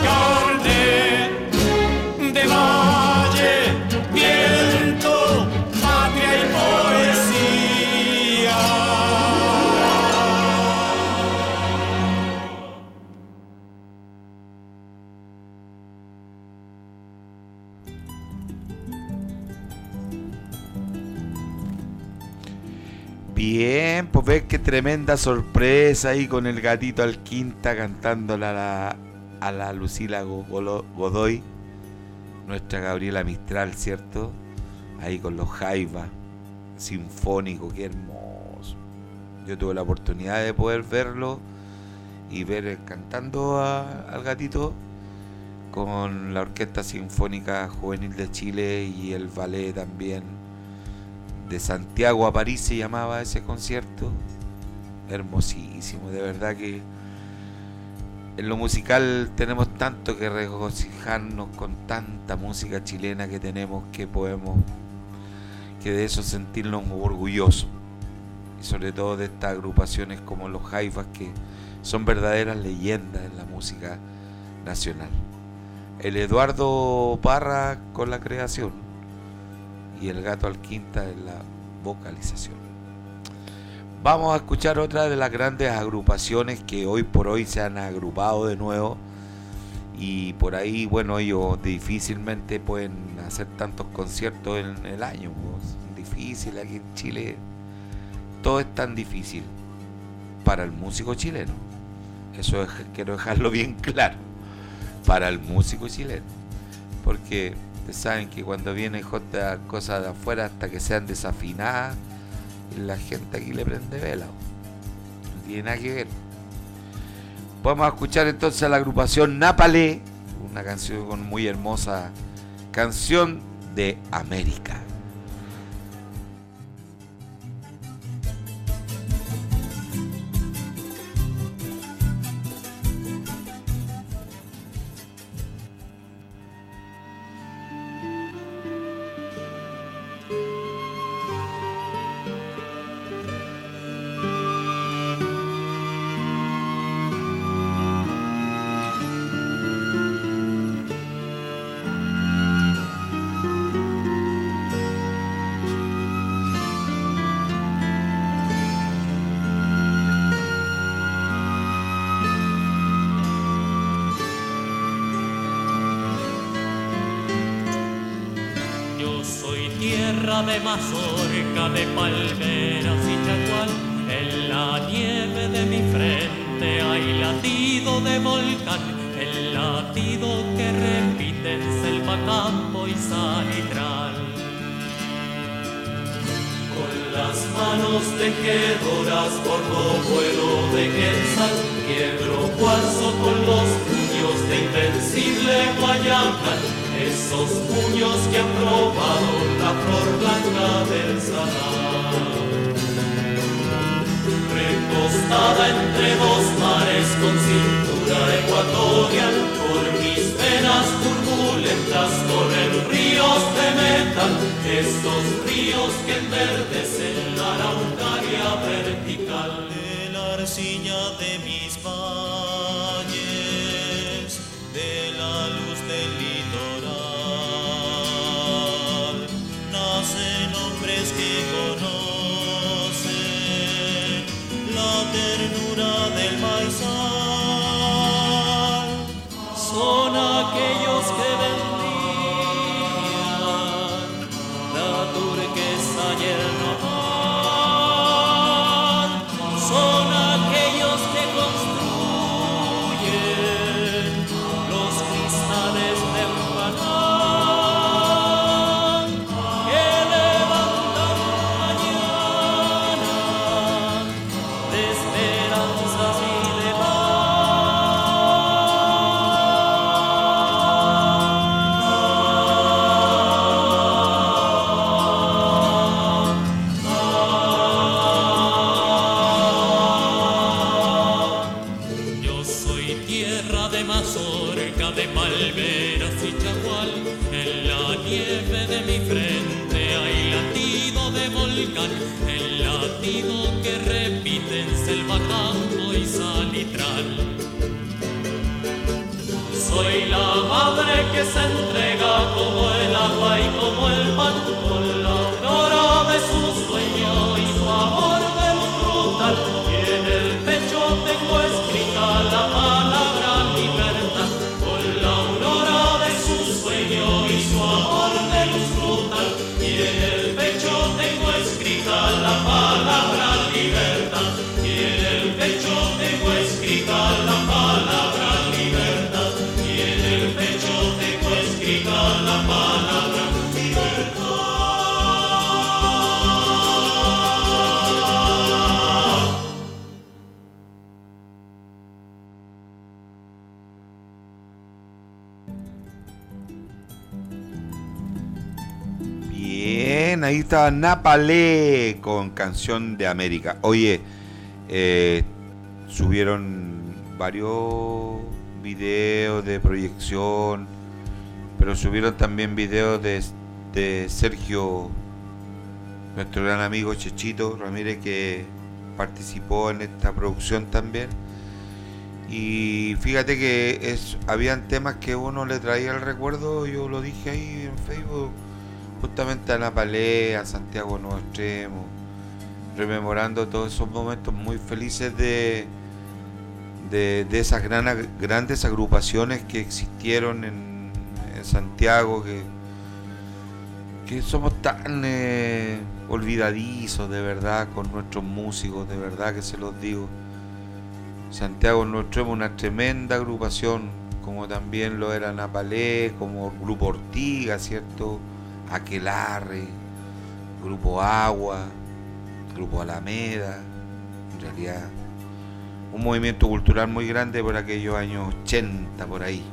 [SPEAKER 5] carne, de valle, viento, patria y poesía.
[SPEAKER 2] Bien, pues ves qué tremenda sorpresa ahí con el gatito Alquinta cantándole a la Lucila Godoy, nuestra Gabriela Mistral, ¿cierto? Ahí con los jaivas sinfónicos, qué hermoso. Yo tuve la oportunidad de poder verlo y ver cantando al gatito con la Orquesta Sinfónica Juvenil de Chile y el ballet también de Santiago a París se llamaba ese concierto. Hermosísimo, de verdad que en lo musical tenemos tanto que regocijarnos con tanta música chilena que tenemos, que podemos, que de eso sentirnos orgullosos, y sobre todo de estas agrupaciones como los Jaivas, que son verdaderas leyendas en la música nacional. El Eduardo Parra con la creación y el Gato Alquinta en la vocalización. Vamos a escuchar otra de las grandes agrupaciones que hoy por hoy se han agrupado de nuevo, y por ahí, bueno, ellos difícilmente pueden hacer tantos conciertos en el año, pues. Difícil aquí en Chile, todo es tan difícil para el músico chileno, eso quiero dejarlo bien claro, para el músico chileno, porque ustedes saben que cuando vienen cosas de afuera, hasta que sean desafinadas, la gente aquí le prende vela, no tiene nada que ver. Vamos a escuchar entonces a la agrupación Napalé, una canción muy hermosa, Canción de América.
[SPEAKER 9] De mazorca, de palmeras y chagual, en la nieve de mi frente hay latido de volcán, el latido que repite en selva, campo y salitral. Con las manos tejedoras bordo vuelo de quetzal, quiebro cuarzo con los puños de invencible Guayacán, esos puños que han probado la flor blanca del salar. Recostada entre dos mares con cintura ecuatorial, por mis venas turbulentas corren ríos de metal, estos ríos que enverdecen la araucaria vertical.
[SPEAKER 10] De la arcilla de mis valles, de la luz del litoral, nacen hombres que conocen la ternura del maizal. Son aquellos que vendían la turquesa y el nopal. Son aquellos que construyen los cristales de un canal, que levantan mar, el latido que repite en selva, campo y salitral. Soy la madre que se entrega como el agua y como el pan, con la aurora de su sueño y su amor de luz brutal. Y en el pecho tengo escrita la palabra libertad, con la aurora de su sueño y su amor de luz brutal. Y en el pecho tengo escrita la palabra libertad, y en el pecho tengo escrita la palabra libertad, y en el pecho tengo escrita la palabra libertad.
[SPEAKER 2] Bien, ahí estaba Napalé con Canción de América. Oye, subieron varios videos de proyección, pero subieron también videos de Sergio, nuestro gran amigo Chechito Ramírez, que participó en esta producción también. Y fíjate que habían temas que uno le traía el recuerdo, yo lo dije ahí en Facebook, justamente a Napalé, a Santiago Nuevo Extremo, rememorando todos esos momentos muy felices de esas grandes agrupaciones que existieron en Santiago, que somos tan olvidadizos, de verdad, con nuestros músicos, de verdad que se los digo. Santiago Nuevo Extremo, una tremenda agrupación, como también lo era Napalé, como Grupo Ortiga, ¿cierto? Aquelarre, Grupo Agua, Grupo Alameda, en realidad un movimiento cultural muy grande por aquellos años 80, por ahí.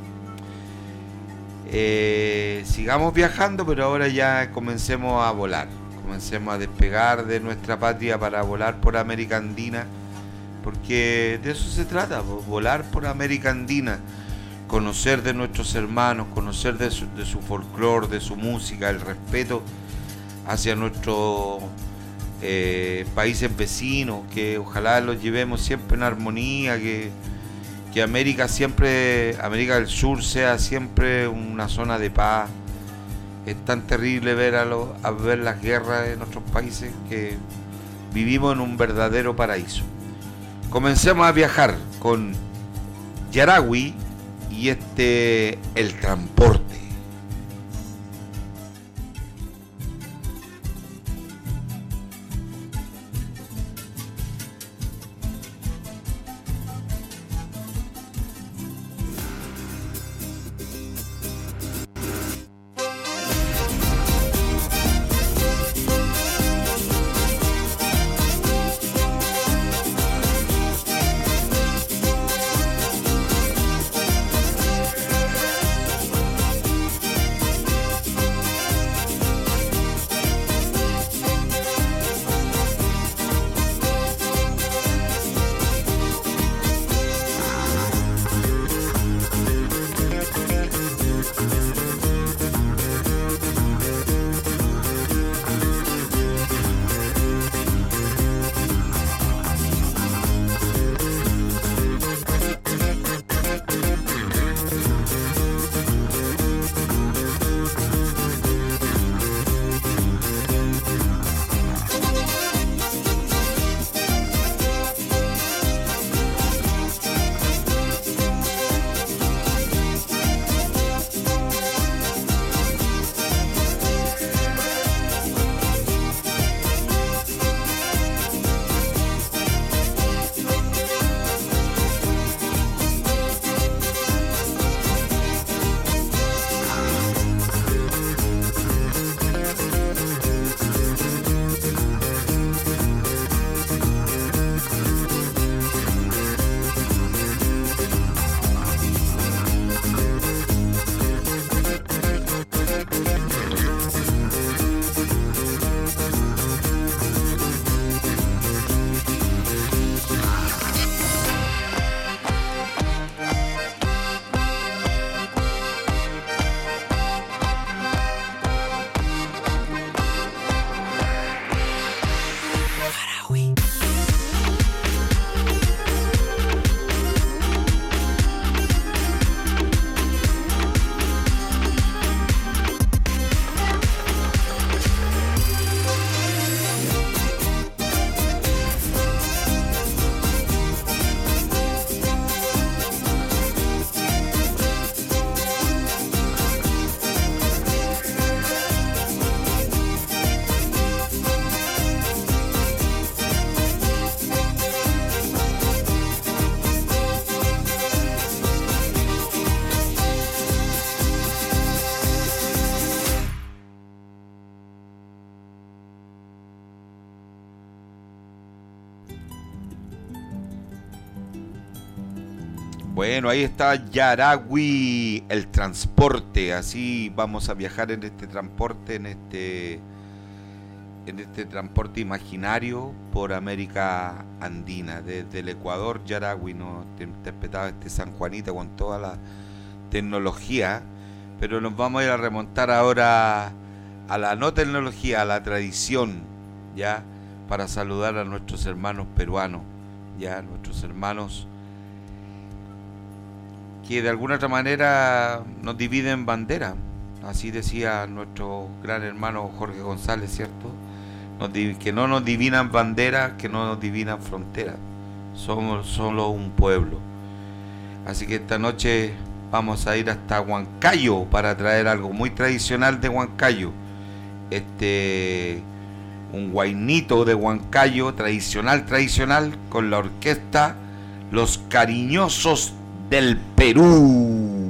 [SPEAKER 2] Sigamos viajando, pero ahora ya comencemos a volar, comencemos a despegar de nuestra patria para volar por América Andina, porque de eso se trata, volar por América Andina, conocer de nuestros hermanos, conocer de su folclore, de su música, el respeto hacia nuestros países vecinos, que ojalá los llevemos siempre en armonía, que América del Sur sea siempre una zona de paz. Es tan terrible ver las guerras en nuestros países, que vivimos en un verdadero paraíso. Comencemos a viajar con Yaragüi y El Transporte.
[SPEAKER 11] Yaragüi.
[SPEAKER 2] Bueno, ahí está Yaragüi, el transporte. Así vamos a viajar en este transporte, en este transporte imaginario por América Andina. Desde el Ecuador, Yaragüi nos interpretaba San Juanito con toda la tecnología, pero nos vamos a ir a remontar ahora a la no tecnología, a la tradición, ya, para saludar a nuestros hermanos peruanos, ya, nuestros hermanos que de alguna otra manera nos dividen bandera. Así decía nuestro gran hermano Jorge González, ¿cierto? Que no nos divinan banderas, que no nos divinan fronteras. Somos solo un pueblo. Así que esta noche vamos a ir hasta Huancayo para traer algo muy tradicional de Huancayo. Un guainito de Huancayo, tradicional, con la orquesta Los Cariñosos del Perú.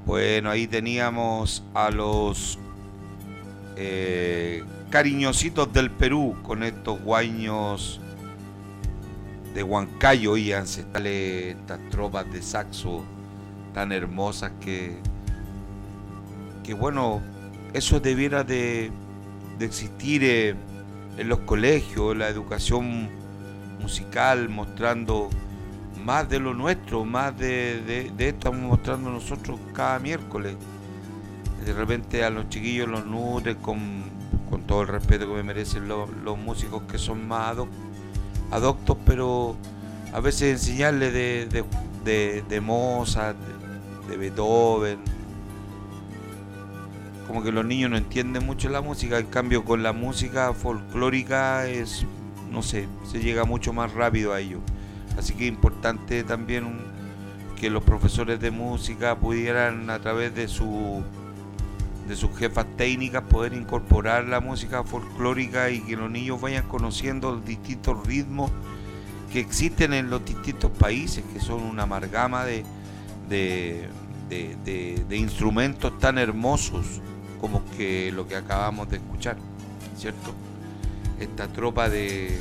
[SPEAKER 2] Bueno, ahí teníamos a los cariñositos del Perú con estos guaños de Huancayo y ancestrales, estas tropas de saxo tan hermosas que bueno, eso debiera de existir en los colegios, la educación musical, mostrando más de lo nuestro, más de esto estamos mostrando nosotros cada miércoles. De repente a los chiquillos los nutren con todo el respeto que me merecen los músicos que son más adoptos, pero a veces enseñarles de Mozart, de Beethoven, como que los niños no entienden mucho la música. En cambio con la música folclórica es, no sé, se llega mucho más rápido a ellos. Así que es importante también que los profesores de música pudieran, a través de sus jefas técnicas, poder incorporar la música folclórica y que los niños vayan conociendo los distintos ritmos que existen en los distintos países, que son una amalgama de instrumentos tan hermosos como que lo que acabamos de escuchar, ¿cierto? Esta tropa de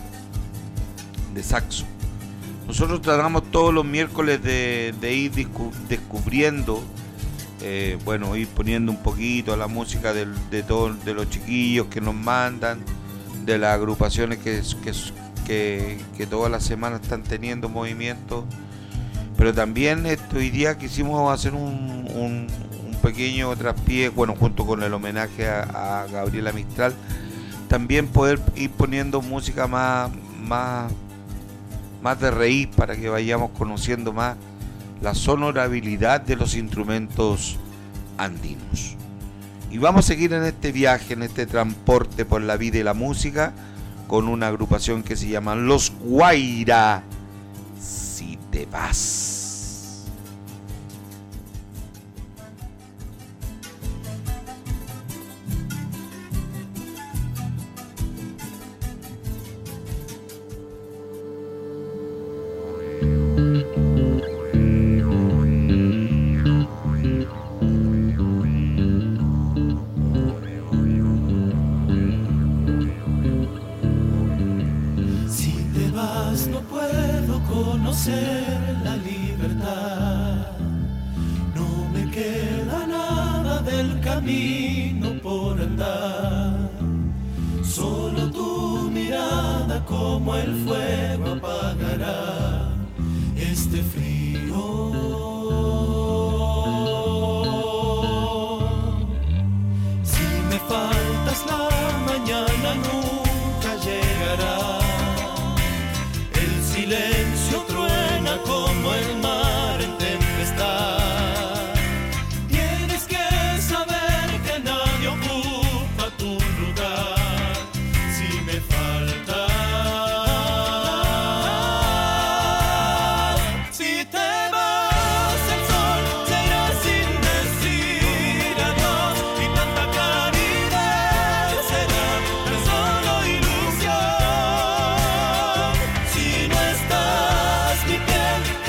[SPEAKER 2] saxo. Nosotros tratamos todos los miércoles de ir descubriendo, ir poniendo un poquito a la música de los chiquillos que nos mandan, de las agrupaciones que todas las semanas están teniendo movimiento. Pero también hoy día quisimos hacer un pequeño traspié, bueno, junto con el homenaje a Gabriela Mistral, también poder ir poniendo música más de raíz, para que vayamos conociendo más la sonorabilidad de los instrumentos andinos. Y vamos a seguir en este viaje, en este transporte por la vida y la música, con una agrupación que se llama Los Guaira, Si Te Vas.
[SPEAKER 10] La libertad, no me queda nada del camino por andar, solo tu mirada como el fuego apagará este frío. Si me faltas la mañana nunca llegará, el silencio truena como el mar en tempestad. Tienes que saber que nadie ocupa tu lugar. Si me falta, si te vas, el sol se irá sin decir adiós, y tanta caridad será tan solo ilusión. Si no estás, mi piel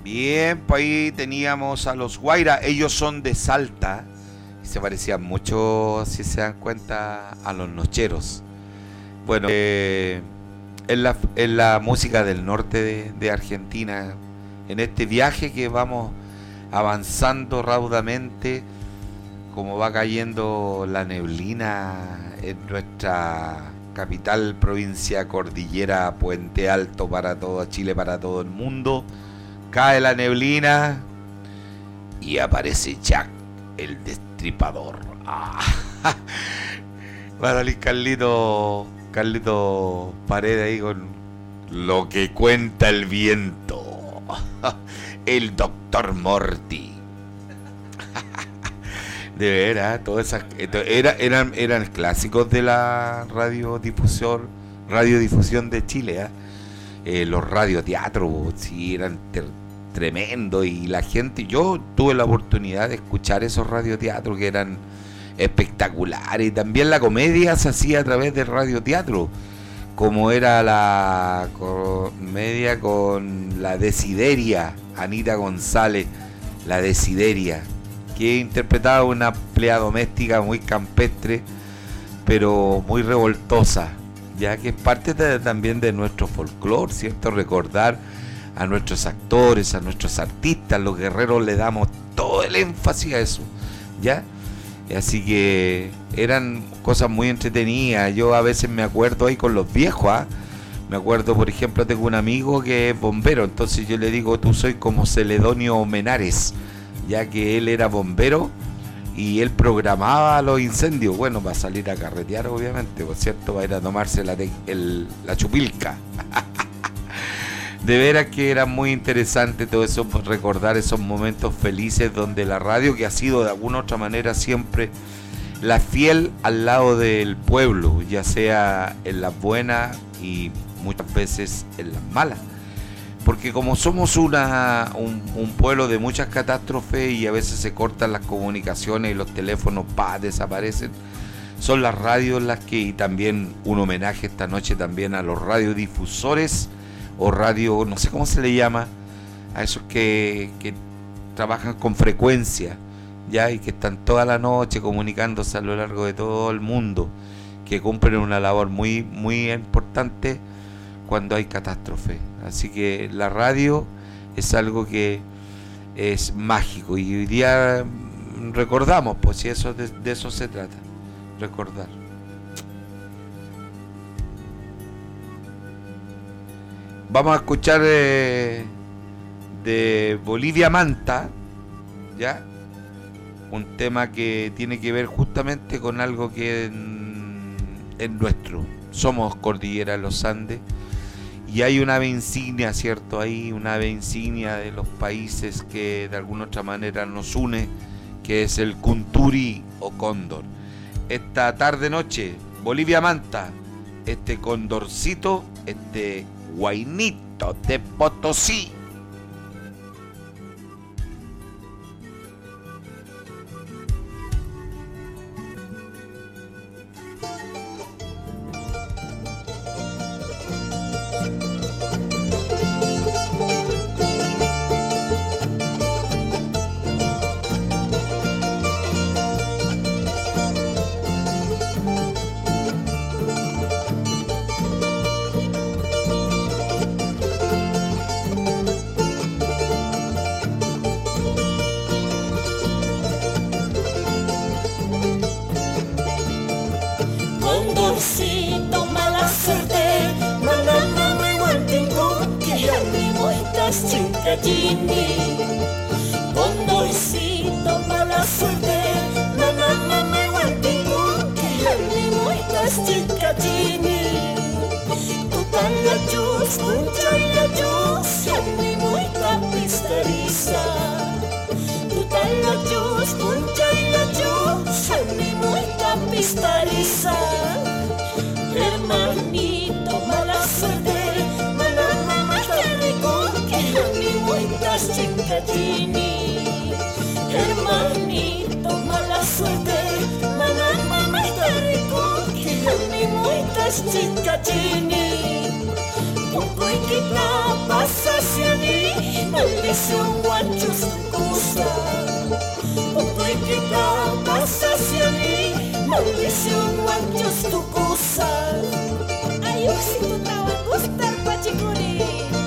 [SPEAKER 2] Bien, pues ahí teníamos a los Guaira. Ellos son de Salta y se parecían mucho, si se dan cuenta, a los Nocheros. Bueno, en la música del norte de Argentina, en este viaje que vamos avanzando raudamente, como va cayendo la neblina en nuestra capital, provincia, cordillera, Puente Alto para todo Chile, para todo el mundo. Cae la neblina y aparece Jack, el destripador. Va a salir Carlito Paredes ahí con lo que cuenta el viento. El Doctor Morty. De veras, todas esas eran clásicos de la radiodifusión de Chile, los radioteatros, sí, eran tremendos, y la gente, yo tuve la oportunidad de escuchar esos radioteatros que eran espectaculares, y también la comedia se hacía a través del radioteatro, como era la comedia con la Desideria, Anita González, la Desideria, que interpretaba una empleada doméstica muy campestre, pero muy revoltosa, ya que es parte también de nuestro folclore, ¿cierto? Recordar a nuestros actores, a nuestros artistas, los guerreros, le damos todo el énfasis a eso, ¿ya? Así que eran cosas muy entretenidas. Yo a veces me acuerdo ahí con los viejos, me acuerdo, por ejemplo, tengo un amigo que es bombero, entonces yo le digo, tú soy como Celedonio Menares, ya que él era bombero y él programaba los incendios, bueno, para salir a carretear, obviamente, por cierto, va a ir a tomarse la chupilca. De veras que era muy interesante todo eso, recordar esos momentos felices donde la radio, que ha sido de alguna u otra manera siempre la fiel al lado del pueblo, ya sea en las buenas y muchas veces en las malas. Porque como somos un pueblo de muchas catástrofes y a veces se cortan las comunicaciones y los teléfonos desaparecen, son las radios las que, y también un homenaje esta noche también a los radiodifusores o radio, no sé cómo se le llama, a esos que trabajan con frecuencia, ya, y que están toda la noche comunicándose a lo largo de todo el mundo, que cumplen una labor muy, muy importante cuando hay catástrofe. Así que la radio es algo que es mágico, y hoy día recordamos, pues si eso de eso se trata, recordar. Vamos a escuchar de Bolivia Manta, ¿ya? Un tema que tiene que ver justamente con algo que es nuestro. Somos Cordillera de los Andes y hay una ave insignia, ¿cierto? Hay una ave insignia de los países que de alguna otra manera nos une, que es el cunturi o cóndor. Esta tarde-noche, Bolivia Manta, este condorcito, este guainito de Potosí.
[SPEAKER 8] Condorcito, mala suerte, manana me guantingo, que ya mismo estás chincachini. Condorcito, mala suerte, manana me guantingo, que ya mismo estás chincachini. Tu tan la chus, puncha y la chus, ya mismo está pistariza. Tu tan la chus, puncha y la chus, ya mismo está pistariza. Hermanito, mala suerte, mala qué rico, que ya mismo estás chincachini. Hermanito, mala suerte, mala qué rico, que ya mismo estás chincachini. Poco y kita pasasiani maldición guanchos tukusa. Puntoy kita pasasiani maldición guanchos tukusa. Ayuh si tu tawa gustar pachikuri.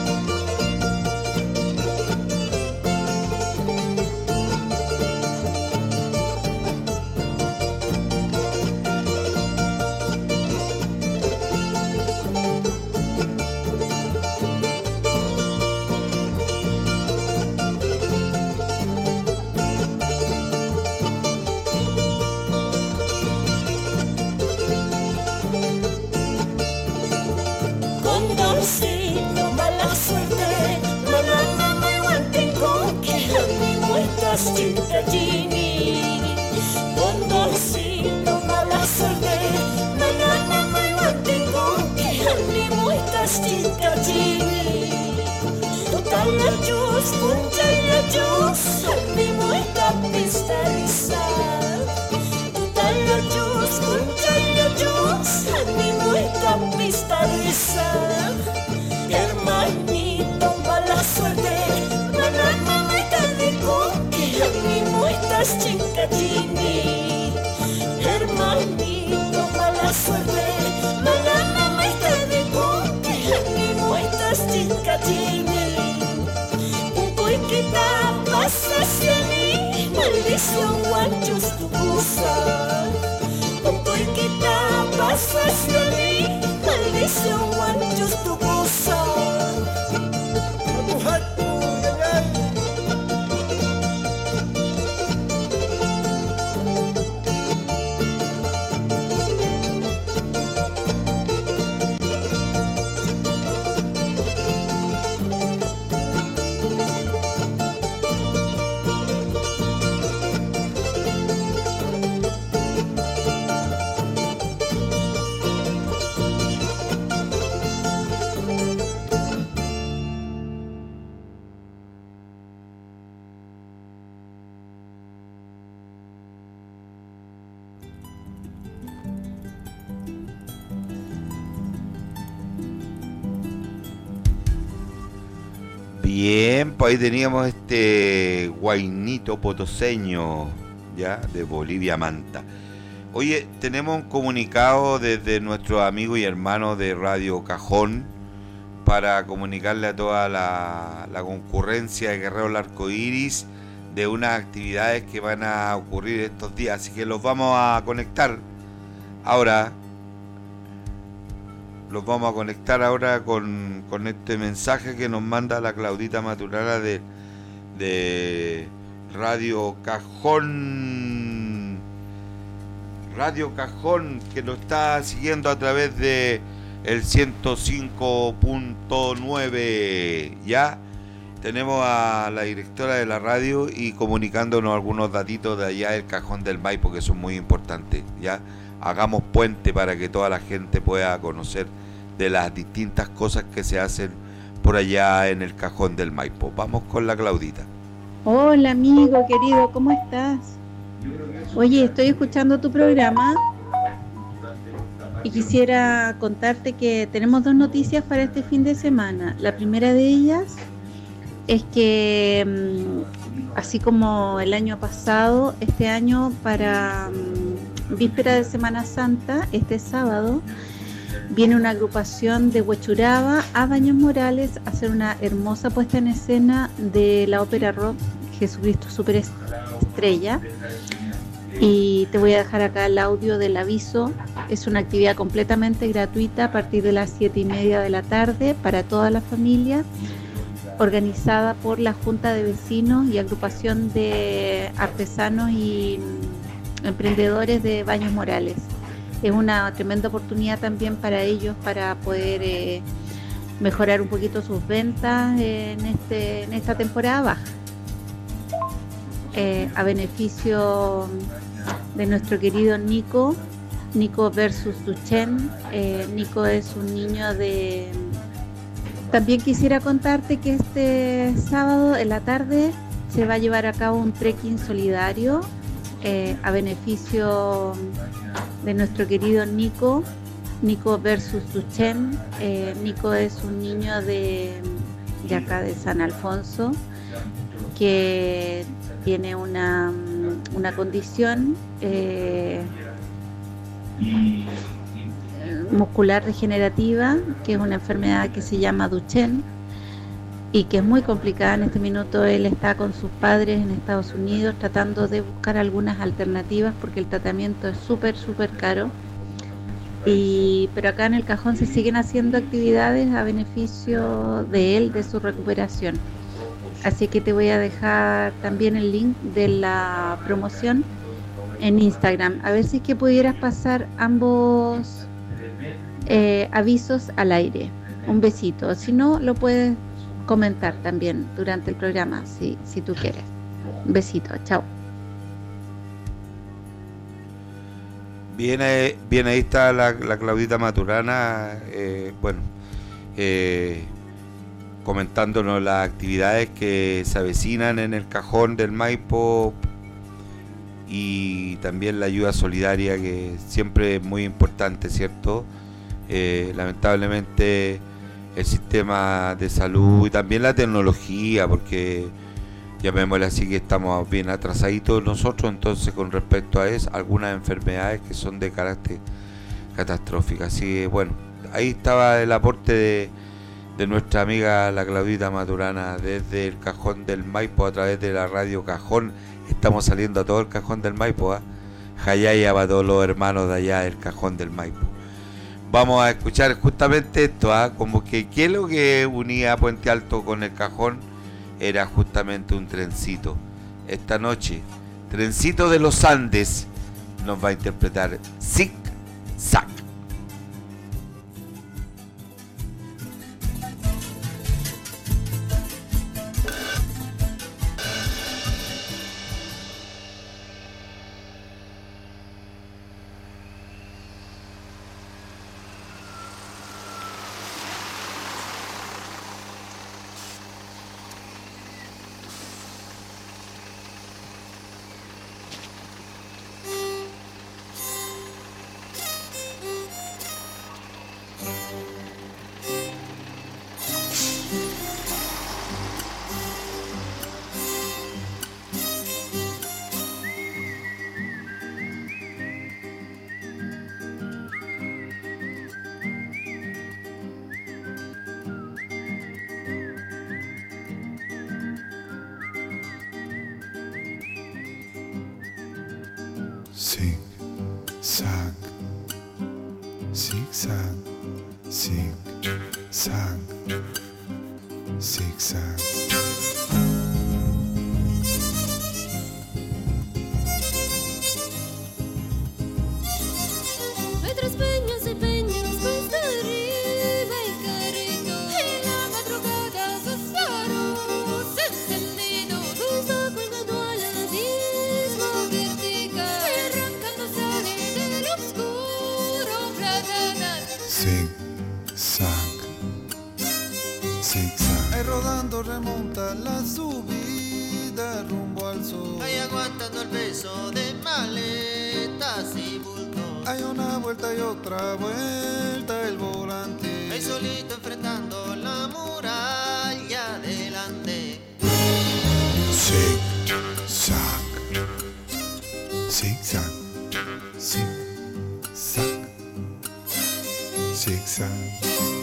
[SPEAKER 8] Cinta Gini, Condorcito, mala suerte, manana mai mantengo que ni muitas cinta Gini. Total la jus, punta la jus, ni muita pista risa. Total la jus, punta la jus, ni muita pista risa. Hermanito, mala suerte, manana mai mantengo ni muitas chincatini. Hermanito, mala suerte, malana me de conque ni muitas chincatini. Un coiquita pasa hacia mí, maldición guanchos tu cosa. Un coiquita pasa hacia mí, maldición guanchos tu cosa.
[SPEAKER 2] Bien, pues ahí teníamos este guainito potoseño, ya, de Bolivia Manta. Oye, tenemos un comunicado desde nuestros amigos y hermanos de Radio Cajón para comunicarle a toda la concurrencia de Guerrero del Arcoíris de unas actividades que van a ocurrir estos días, así que los vamos a conectar ahora. Los vamos a conectar ahora con este mensaje que nos manda la Claudita Maturana de Radio Cajón. Radio Cajón, que nos está siguiendo a través de el 105.9. Ya tenemos a la directora de la radio y comunicándonos algunos datitos de allá del Cajón del Maipo que son muy importantes. Ya hagamos puente para que toda la gente pueda conocer de las distintas cosas que se hacen por allá en el Cajón del Maipo. Vamos con la Claudita.
[SPEAKER 11] Hola amigo querido, ¿cómo estás? Oye, estoy escuchando tu programa y quisiera contarte que tenemos dos noticias para este fin de semana. La primera de ellas es que así como el año pasado, este año para víspera de Semana Santa, este sábado, viene una agrupación de Huechuraba a Baños Morales a hacer una hermosa puesta en escena de la ópera rock Jesucristo Superestrella. Y te voy a dejar acá el audio del aviso. Es una actividad completamente gratuita a partir de las 7:30 de la tarde para toda la familia, organizada por la Junta de Vecinos y Agrupación de Artesanos y Emprendedores de Baños Morales. Es una tremenda oportunidad también para ellos para poder mejorar un poquito sus ventas en esta temporada baja. A beneficio de nuestro querido Nico versus Duchen. Nico es un niño de... También quisiera contarte que este sábado en la tarde se va a llevar a cabo un trekking solidario a beneficio de nuestro querido Nico Nico versus Duchenne. Nico es un niño de acá de San Alfonso que tiene una condición muscular degenerativa, que es una enfermedad que se llama Duchenne y que es muy complicada. En este minuto él está con sus padres en Estados Unidos tratando de buscar algunas alternativas porque el tratamiento es súper caro. Pero acá en el Cajón se siguen haciendo actividades a beneficio de él, de su recuperación. Así que te voy a dejar también el link de la promoción en Instagram. A ver si es que pudieras pasar ambos avisos al aire. Un besito. Si no, lo puedes comentar también durante el programa, si tú quieres. Un besito. Chao.
[SPEAKER 2] Bien, ahí está la Claudita Maturana, comentándonos las actividades que se avecinan en el Cajón del Maipo y también la ayuda solidaria, que siempre es muy importante, ¿cierto? Lamentablemente el sistema de salud y también la tecnología, porque llamémosle así, que estamos bien atrasaditos nosotros, entonces con respecto a eso, algunas enfermedades que son de carácter catastrófico. Así que bueno, ahí estaba el aporte de nuestra amiga la Claudita Maturana desde el Cajón del Maipo a través de la radio Cajón. Estamos saliendo a todo el Cajón del Maipo, Jayaya para todos los hermanos de allá del Cajón del Maipo. Vamos a escuchar justamente esto, como que qué es lo que unía Puente Alto con el Cajón. Era justamente un trencito. Esta noche, Trencito de los Andes nos va a interpretar Zig Zag.
[SPEAKER 12] Zig zag, zig zag, zig zag, zig zag.
[SPEAKER 13] Nuestras peñas y peñas, cuesta arriba y carrito. En la madrugada sus faros encendidos, luz colgando al abismo vertical, arrancando sale del oscuro platanal.
[SPEAKER 12] Zig zag, zig zag.
[SPEAKER 14] Ahí rodando remonta la subida rumbo al sol.
[SPEAKER 15] Ahí aguantando el peso de maletas y bultos.
[SPEAKER 14] Hay una vuelta y otra vuelta el volante.
[SPEAKER 15] Ahí solito enfrentando la muralla delante.
[SPEAKER 12] Zig zag, zig zag, zig zag, zig zag.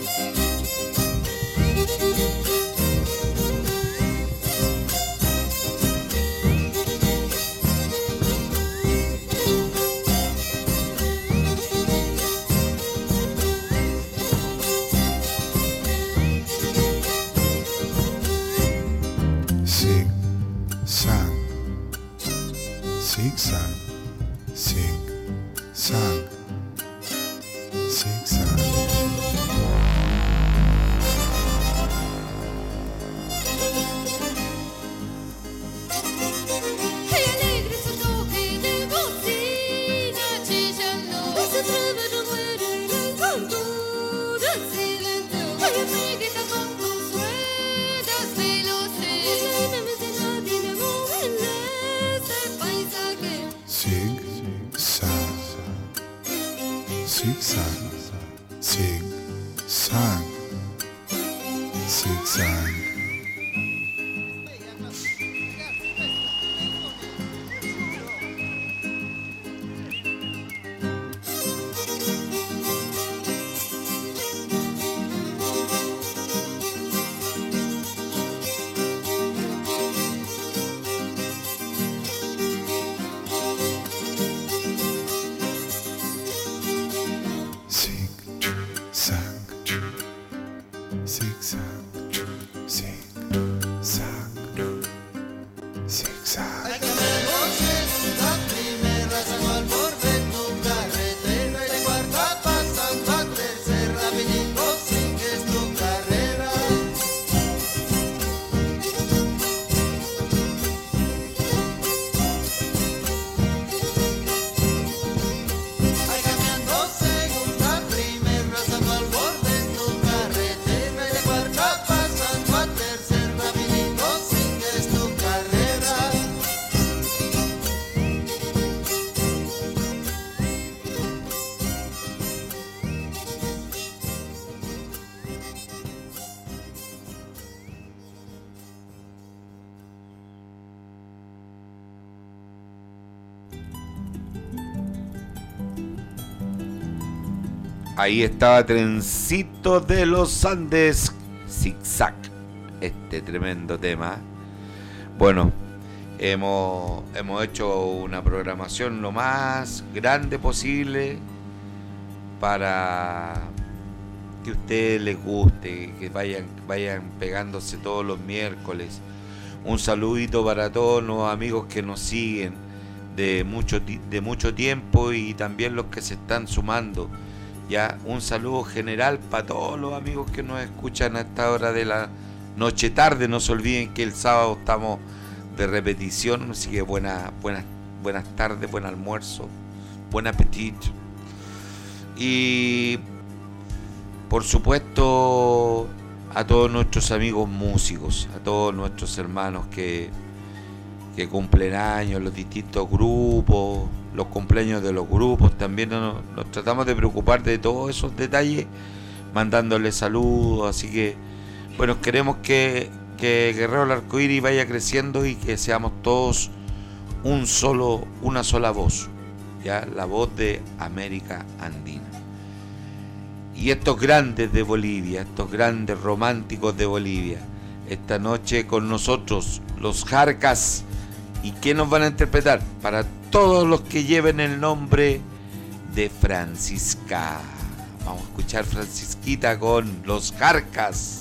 [SPEAKER 12] Zig zag, zig zag, zig zag.
[SPEAKER 13] Hay alegre su toque de bocina chillando. Se atreve, no muere en cultura silente. Hay amiguita con tus ruedas veloces. La vecina tiene amor en ese paisaje.
[SPEAKER 12] Zig zag, zig zag, zig-zag, zig-zag.
[SPEAKER 2] Ahí estaba Trencito de los Andes, Zig-Zag, este tremendo tema. Bueno, hemos hecho una programación lo más grande posible para que a ustedes les guste, que vayan pegándose todos los miércoles. Un saludito para todos los amigos que nos siguen de mucho tiempo y también los que se están sumando. Ya, un saludo general para todos los amigos que nos escuchan a esta hora de la noche tarde. No se olviden que el sábado estamos de repetición, así que buenas tardes, buen almuerzo, buen apetito. Y por supuesto a todos nuestros amigos músicos, a todos nuestros hermanos que cumplen años, los distintos grupos, los cumpleaños de los grupos, también nos tratamos de preocupar de todos esos detalles, mandándoles saludos. Así que bueno, queremos que Guerrero del Arcoíris vaya creciendo y que seamos todos una sola voz, ya, la voz de América Andina. Y estos grandes de Bolivia, estos grandes románticos de Bolivia, esta noche con nosotros, los Jarcas. ¿Y qué nos van a interpretar? Para todos los que lleven el nombre de Francisca. Vamos a escuchar Francisquita con los Jarcas.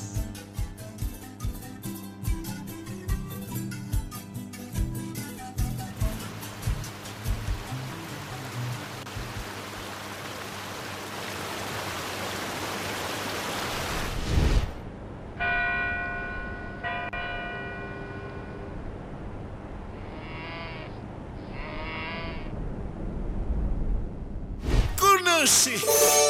[SPEAKER 5] Conoce.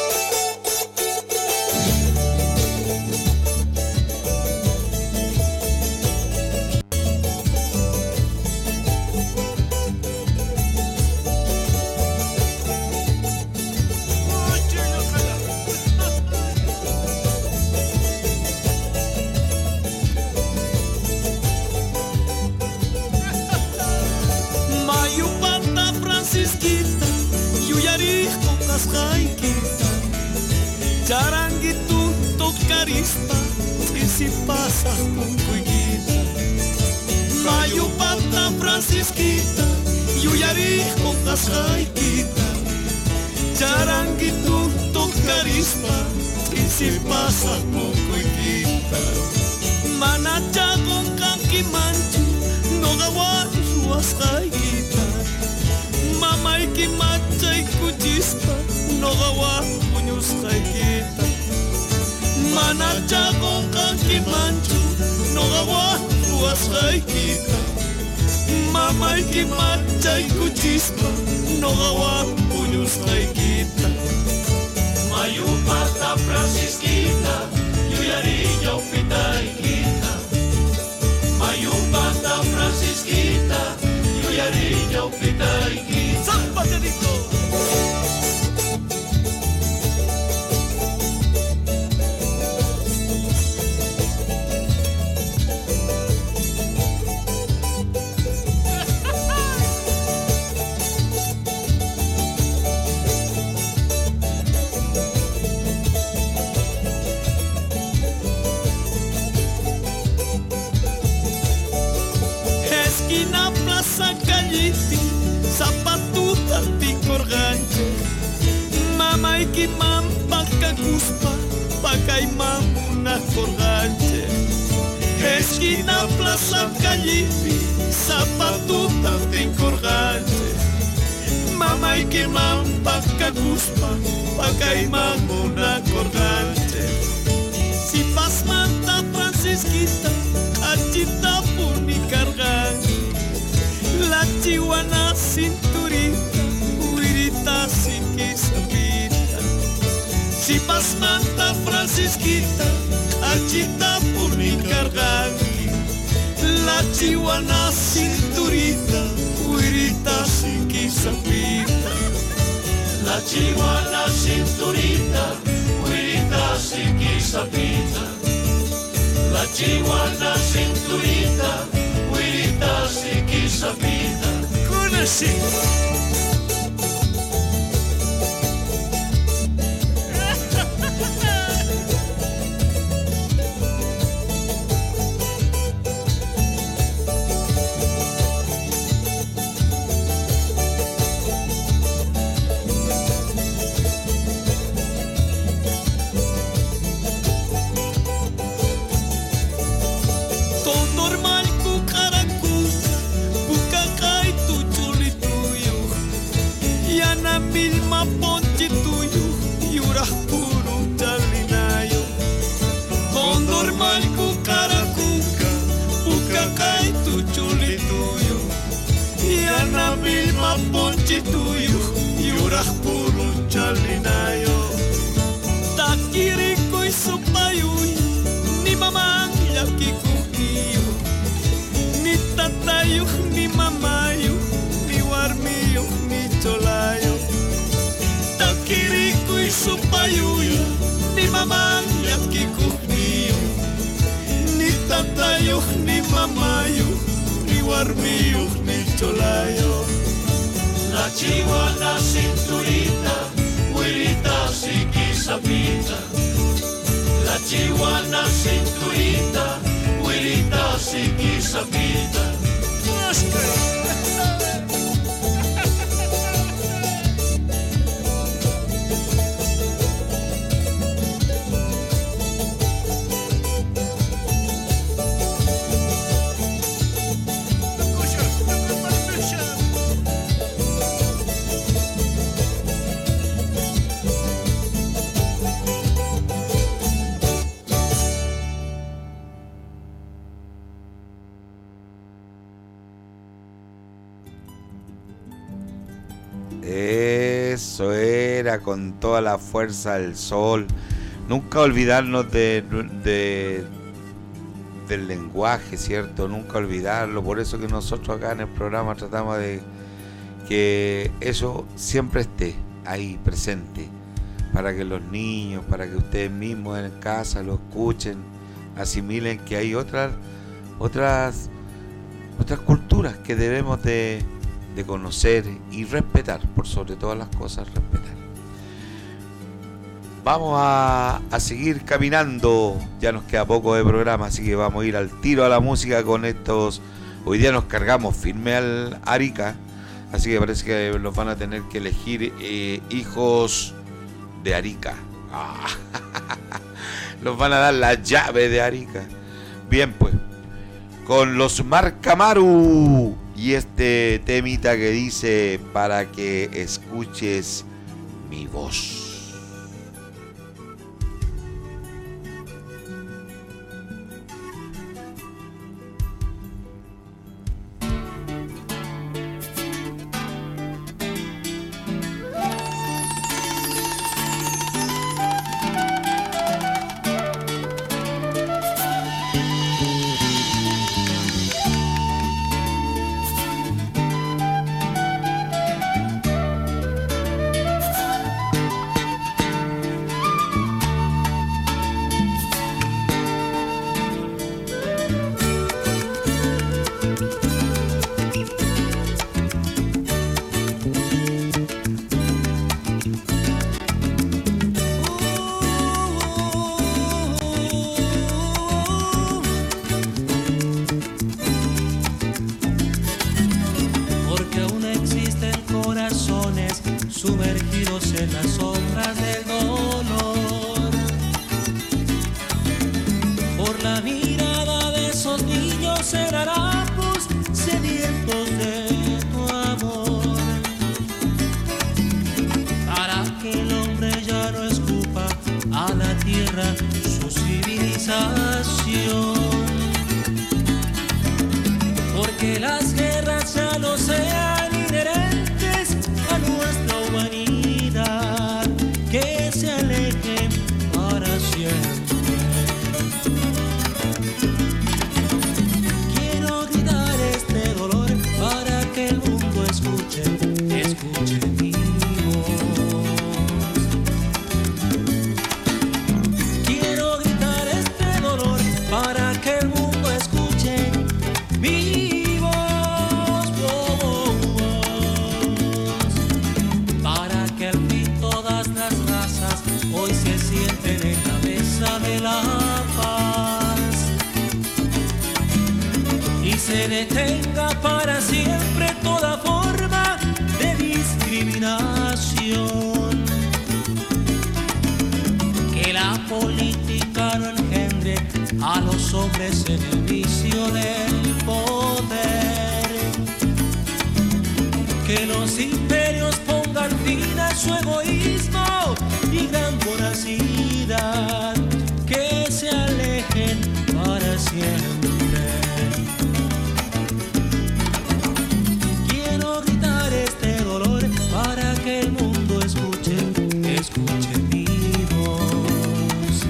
[SPEAKER 10] Mayupata Francisquita, Yuyarijo Cascaikita, Charanguito Tocarispa, y si pasa con cuiguita. Mayupata Francisquita, Yuyarijo Cascaikita, Charanguito Tocarispa, y si pasa con cuiguita. Manacha con Caquimanchu, no gawaru ascaikita. Mama iki macha iku chispa, no gawa punyus kaikita. Manacha con Caquimanchu, no gawa ruas kaikita. Mama iki macha iku chispa, no gawa punyus kaikita. Mayupata Francisquita, Yuyariña upita ikita. Mayupata Francisquita, Yuyariña upita ikita. ¡Zapaterito!
[SPEAKER 5] calliti, zapatuta ti corganche. Mama iki mampa kakuspa, pakai mamuna corganche. Esquina plaza calliti, zapatuta ti corganche. Mama iki mampa kakuspa, pakai mamuna corganche. Si pas manta Francisquita, achita puni cargan. La chihuana cinturita, huirita siquisapita. Si pas manta Francisquita, achita puni cargan. La chihuana cinturita, huirita siquisapita.
[SPEAKER 9] La chihuana cinturita, huirita siquisapita. La chihuana cinturita, huirita siquisapita.
[SPEAKER 5] Conocí. Milma ponche tuyo, yurah puro chalinayo. Condor malco caracuca, pucacay tu chuli tuyo. Yana milma ponche tuyo, yurah puro chalinayo. Takiriko y supayuy, ni mamang yaki kukiyo. Ni tatayo, ni mamayo, ni warmiyo, ni cholayo. Takiriku y supayuyo, ni mamang yaki kukiyo. Ni tatayo, ni mamayo, ni warmiyo, ni cholayo.
[SPEAKER 9] La chihuana cinturita, huirita siquisapita. La chihuana cinturita, huirita siquisapita.
[SPEAKER 2] Eso era con toda la fuerza del sol. Nunca olvidarnos del lenguaje, ¿cierto? Nunca olvidarlo. Por eso que nosotros acá en el programa tratamos de que eso siempre esté ahí presente, para que los niños, para que ustedes mismos en casa lo escuchen, asimilen que hay otras culturas que debemos de conocer y respetar, por sobre todas las cosas respetar. Vamos a seguir caminando, ya nos queda poco de programa, así que vamos a ir al tiro a la música con estos. Hoy día nos cargamos firme al Arica, así que parece que los van a tener que elegir hijos de Arica. Los van a dar la llave de Arica. Bien, pues, con los Marcamaru y este temita que dice para que escuches mi voz.
[SPEAKER 5] se detenga para siempre toda forma de discriminación. Que la política no engendre a los hombres en el vicio del poder. Que los imperios pongan fin a su egoísmo y gran voracidad. Que se alejen para siempre. Quiero gritar este dolor para que el mundo escuche mi voz.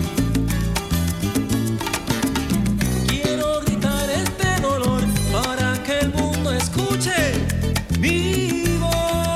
[SPEAKER 5] Quiero gritar este dolor para que el mundo escuche mi voz.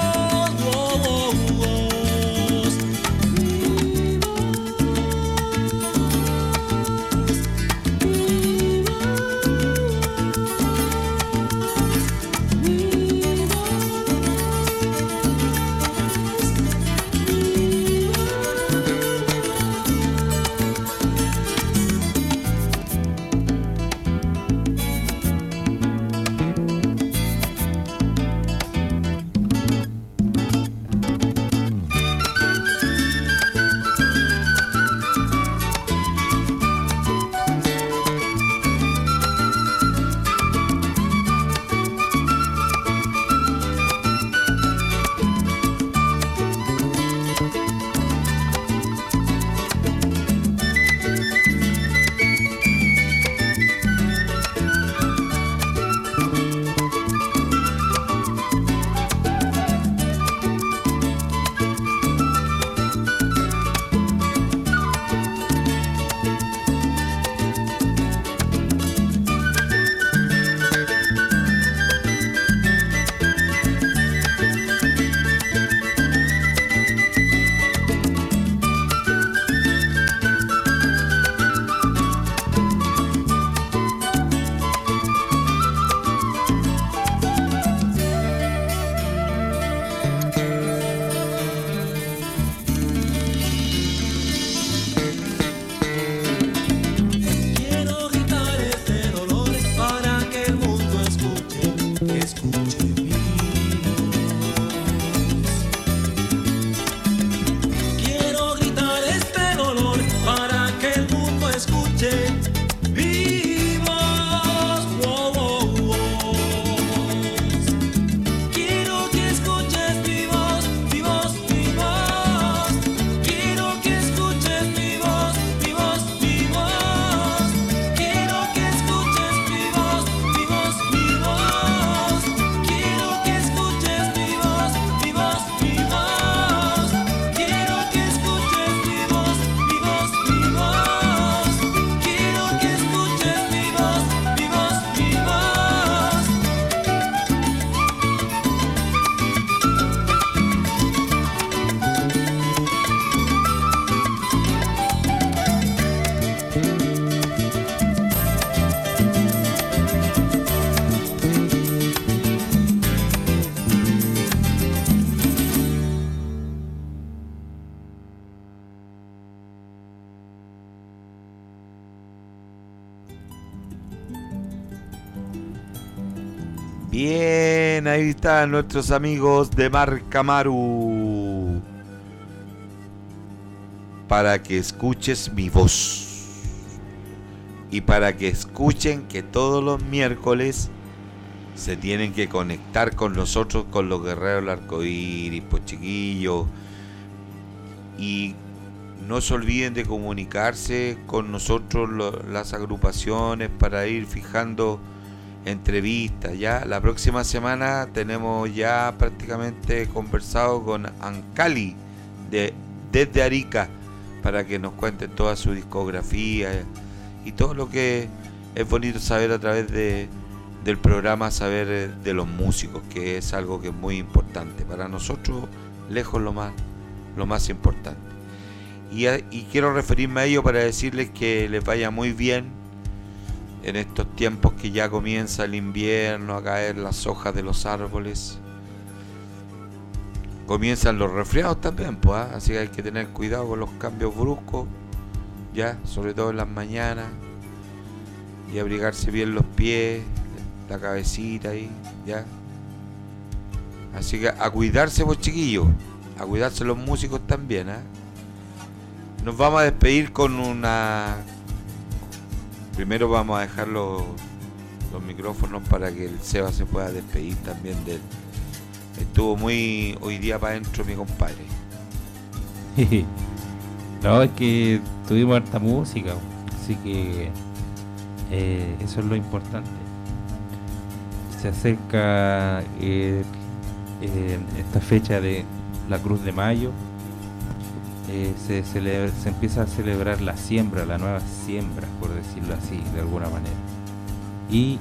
[SPEAKER 2] Bien, ahí están nuestros amigos de Marca Maru. Para que escuches mi voz. Y para que escuchen que todos los miércoles se tienen que conectar con nosotros, con los guerreros del arcoíris, pues chiquillos. Y no se olviden de comunicarse con nosotros, las agrupaciones, para ir fijando entrevistas. Ya la próxima semana tenemos ya prácticamente conversado con Ancali desde Arica, para que nos cuenten toda su discografía y todo lo que es bonito saber a través del programa, saber de los músicos, que es algo que es muy importante para nosotros, lejos lo más importante. Y quiero referirme a ello para decirles que les vaya muy bien en estos tiempos que ya comienza el invierno, a caer las hojas de los árboles. Comienzan los resfriados también, pues, ¿eh? Así que hay que tener cuidado con los cambios bruscos, ya, sobre todo en las mañanas, y abrigarse bien los pies, la cabecita ahí, ya. Así que a cuidarse, pues, chiquillos, a cuidarse los músicos también, ¿eh? Nos vamos a despedir con una... Primero vamos a dejar los micrófonos para que el Seba se pueda despedir también de él. Estuvo muy hoy día para adentro mi compadre.
[SPEAKER 3] No, es que tuvimos harta música, así que eso es lo importante. Se acerca esta fecha de la Cruz de Mayo. Se empieza a celebrar la siembra, la nueva siembra, por decirlo así, de alguna manera. Y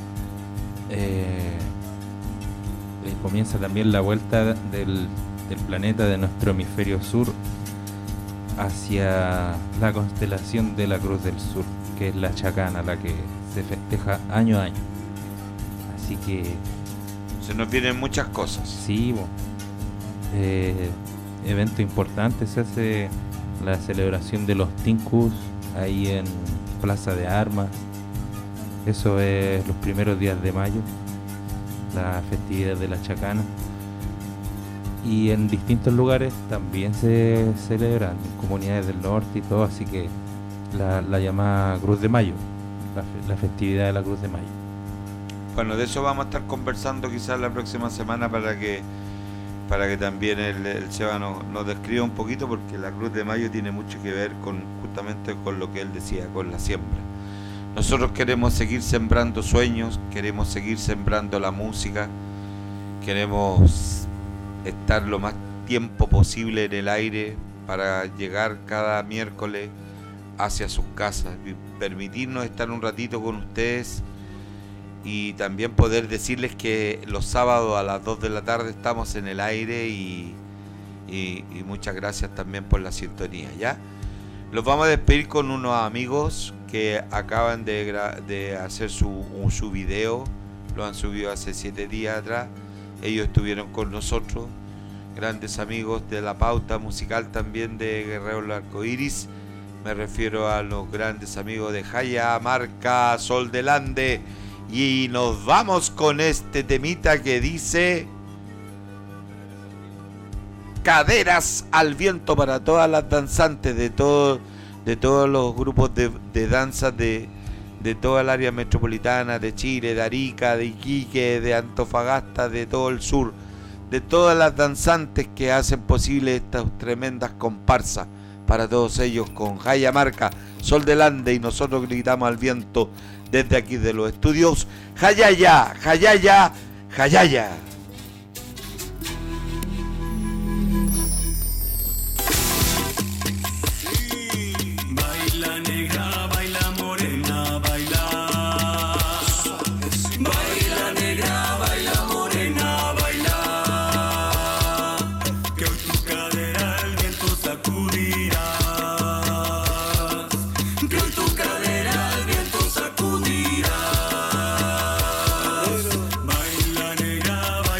[SPEAKER 3] comienza también la vuelta del planeta de nuestro hemisferio sur hacia la constelación de la Cruz del Sur, que es la Chacana, la que se festeja año a año. Así que
[SPEAKER 2] se nos vienen muchas cosas.
[SPEAKER 3] Sí, evento importante, se hace la celebración de los Tincus ahí en Plaza de Armas. Eso es los primeros días de mayo, la festividad de la Chacana. Y en distintos lugares también se celebran, en comunidades del norte y todo, así que la llamada Cruz de Mayo, la festividad de la Cruz de Mayo.
[SPEAKER 2] Bueno, de eso vamos a estar conversando quizás la próxima semana para que también el Seba nos describa un poquito, porque la Cruz de Mayo tiene mucho que ver justamente con lo que él decía, con la siembra. Nosotros queremos seguir sembrando sueños, queremos seguir sembrando la música, queremos estar lo más tiempo posible en el aire para llegar cada miércoles hacia sus casas y permitirnos estar un ratito con ustedes, y también poder decirles que los sábados a las 2 de la tarde estamos en el aire, y muchas gracias también por la sintonía, ¿ya? Los vamos a despedir con unos amigos que acaban de hacer su video, lo han subido hace 7 días atrás. Ellos estuvieron con nosotros, grandes amigos de la pauta musical también de Guerreros del Arcoiris. Me refiero a los grandes amigos de Jaya Marca, Sol del Ande. Y nos vamos con este temita que dice: Caderas al viento, para todas las danzantes de todos los grupos de danza de toda el área metropolitana, de Chile, de Arica, de Iquique, de Antofagasta, de todo el sur, de todas las danzantes que hacen posible estas tremendas comparsas. Para todos ellos, con Jaya Marca, Sol del Ande, y nosotros gritamos al viento desde aquí de los estudios: Jayaya, Jayaya, Jayaya.
[SPEAKER 4] Baila negra, baila morena, baila. Baila negra, baila morena, baila. Que hoy tu cadera el viento sacudirá. Que hoy tu cadera el viento sacudirá. Baila negra,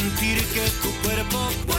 [SPEAKER 5] sentir que tu cuerpo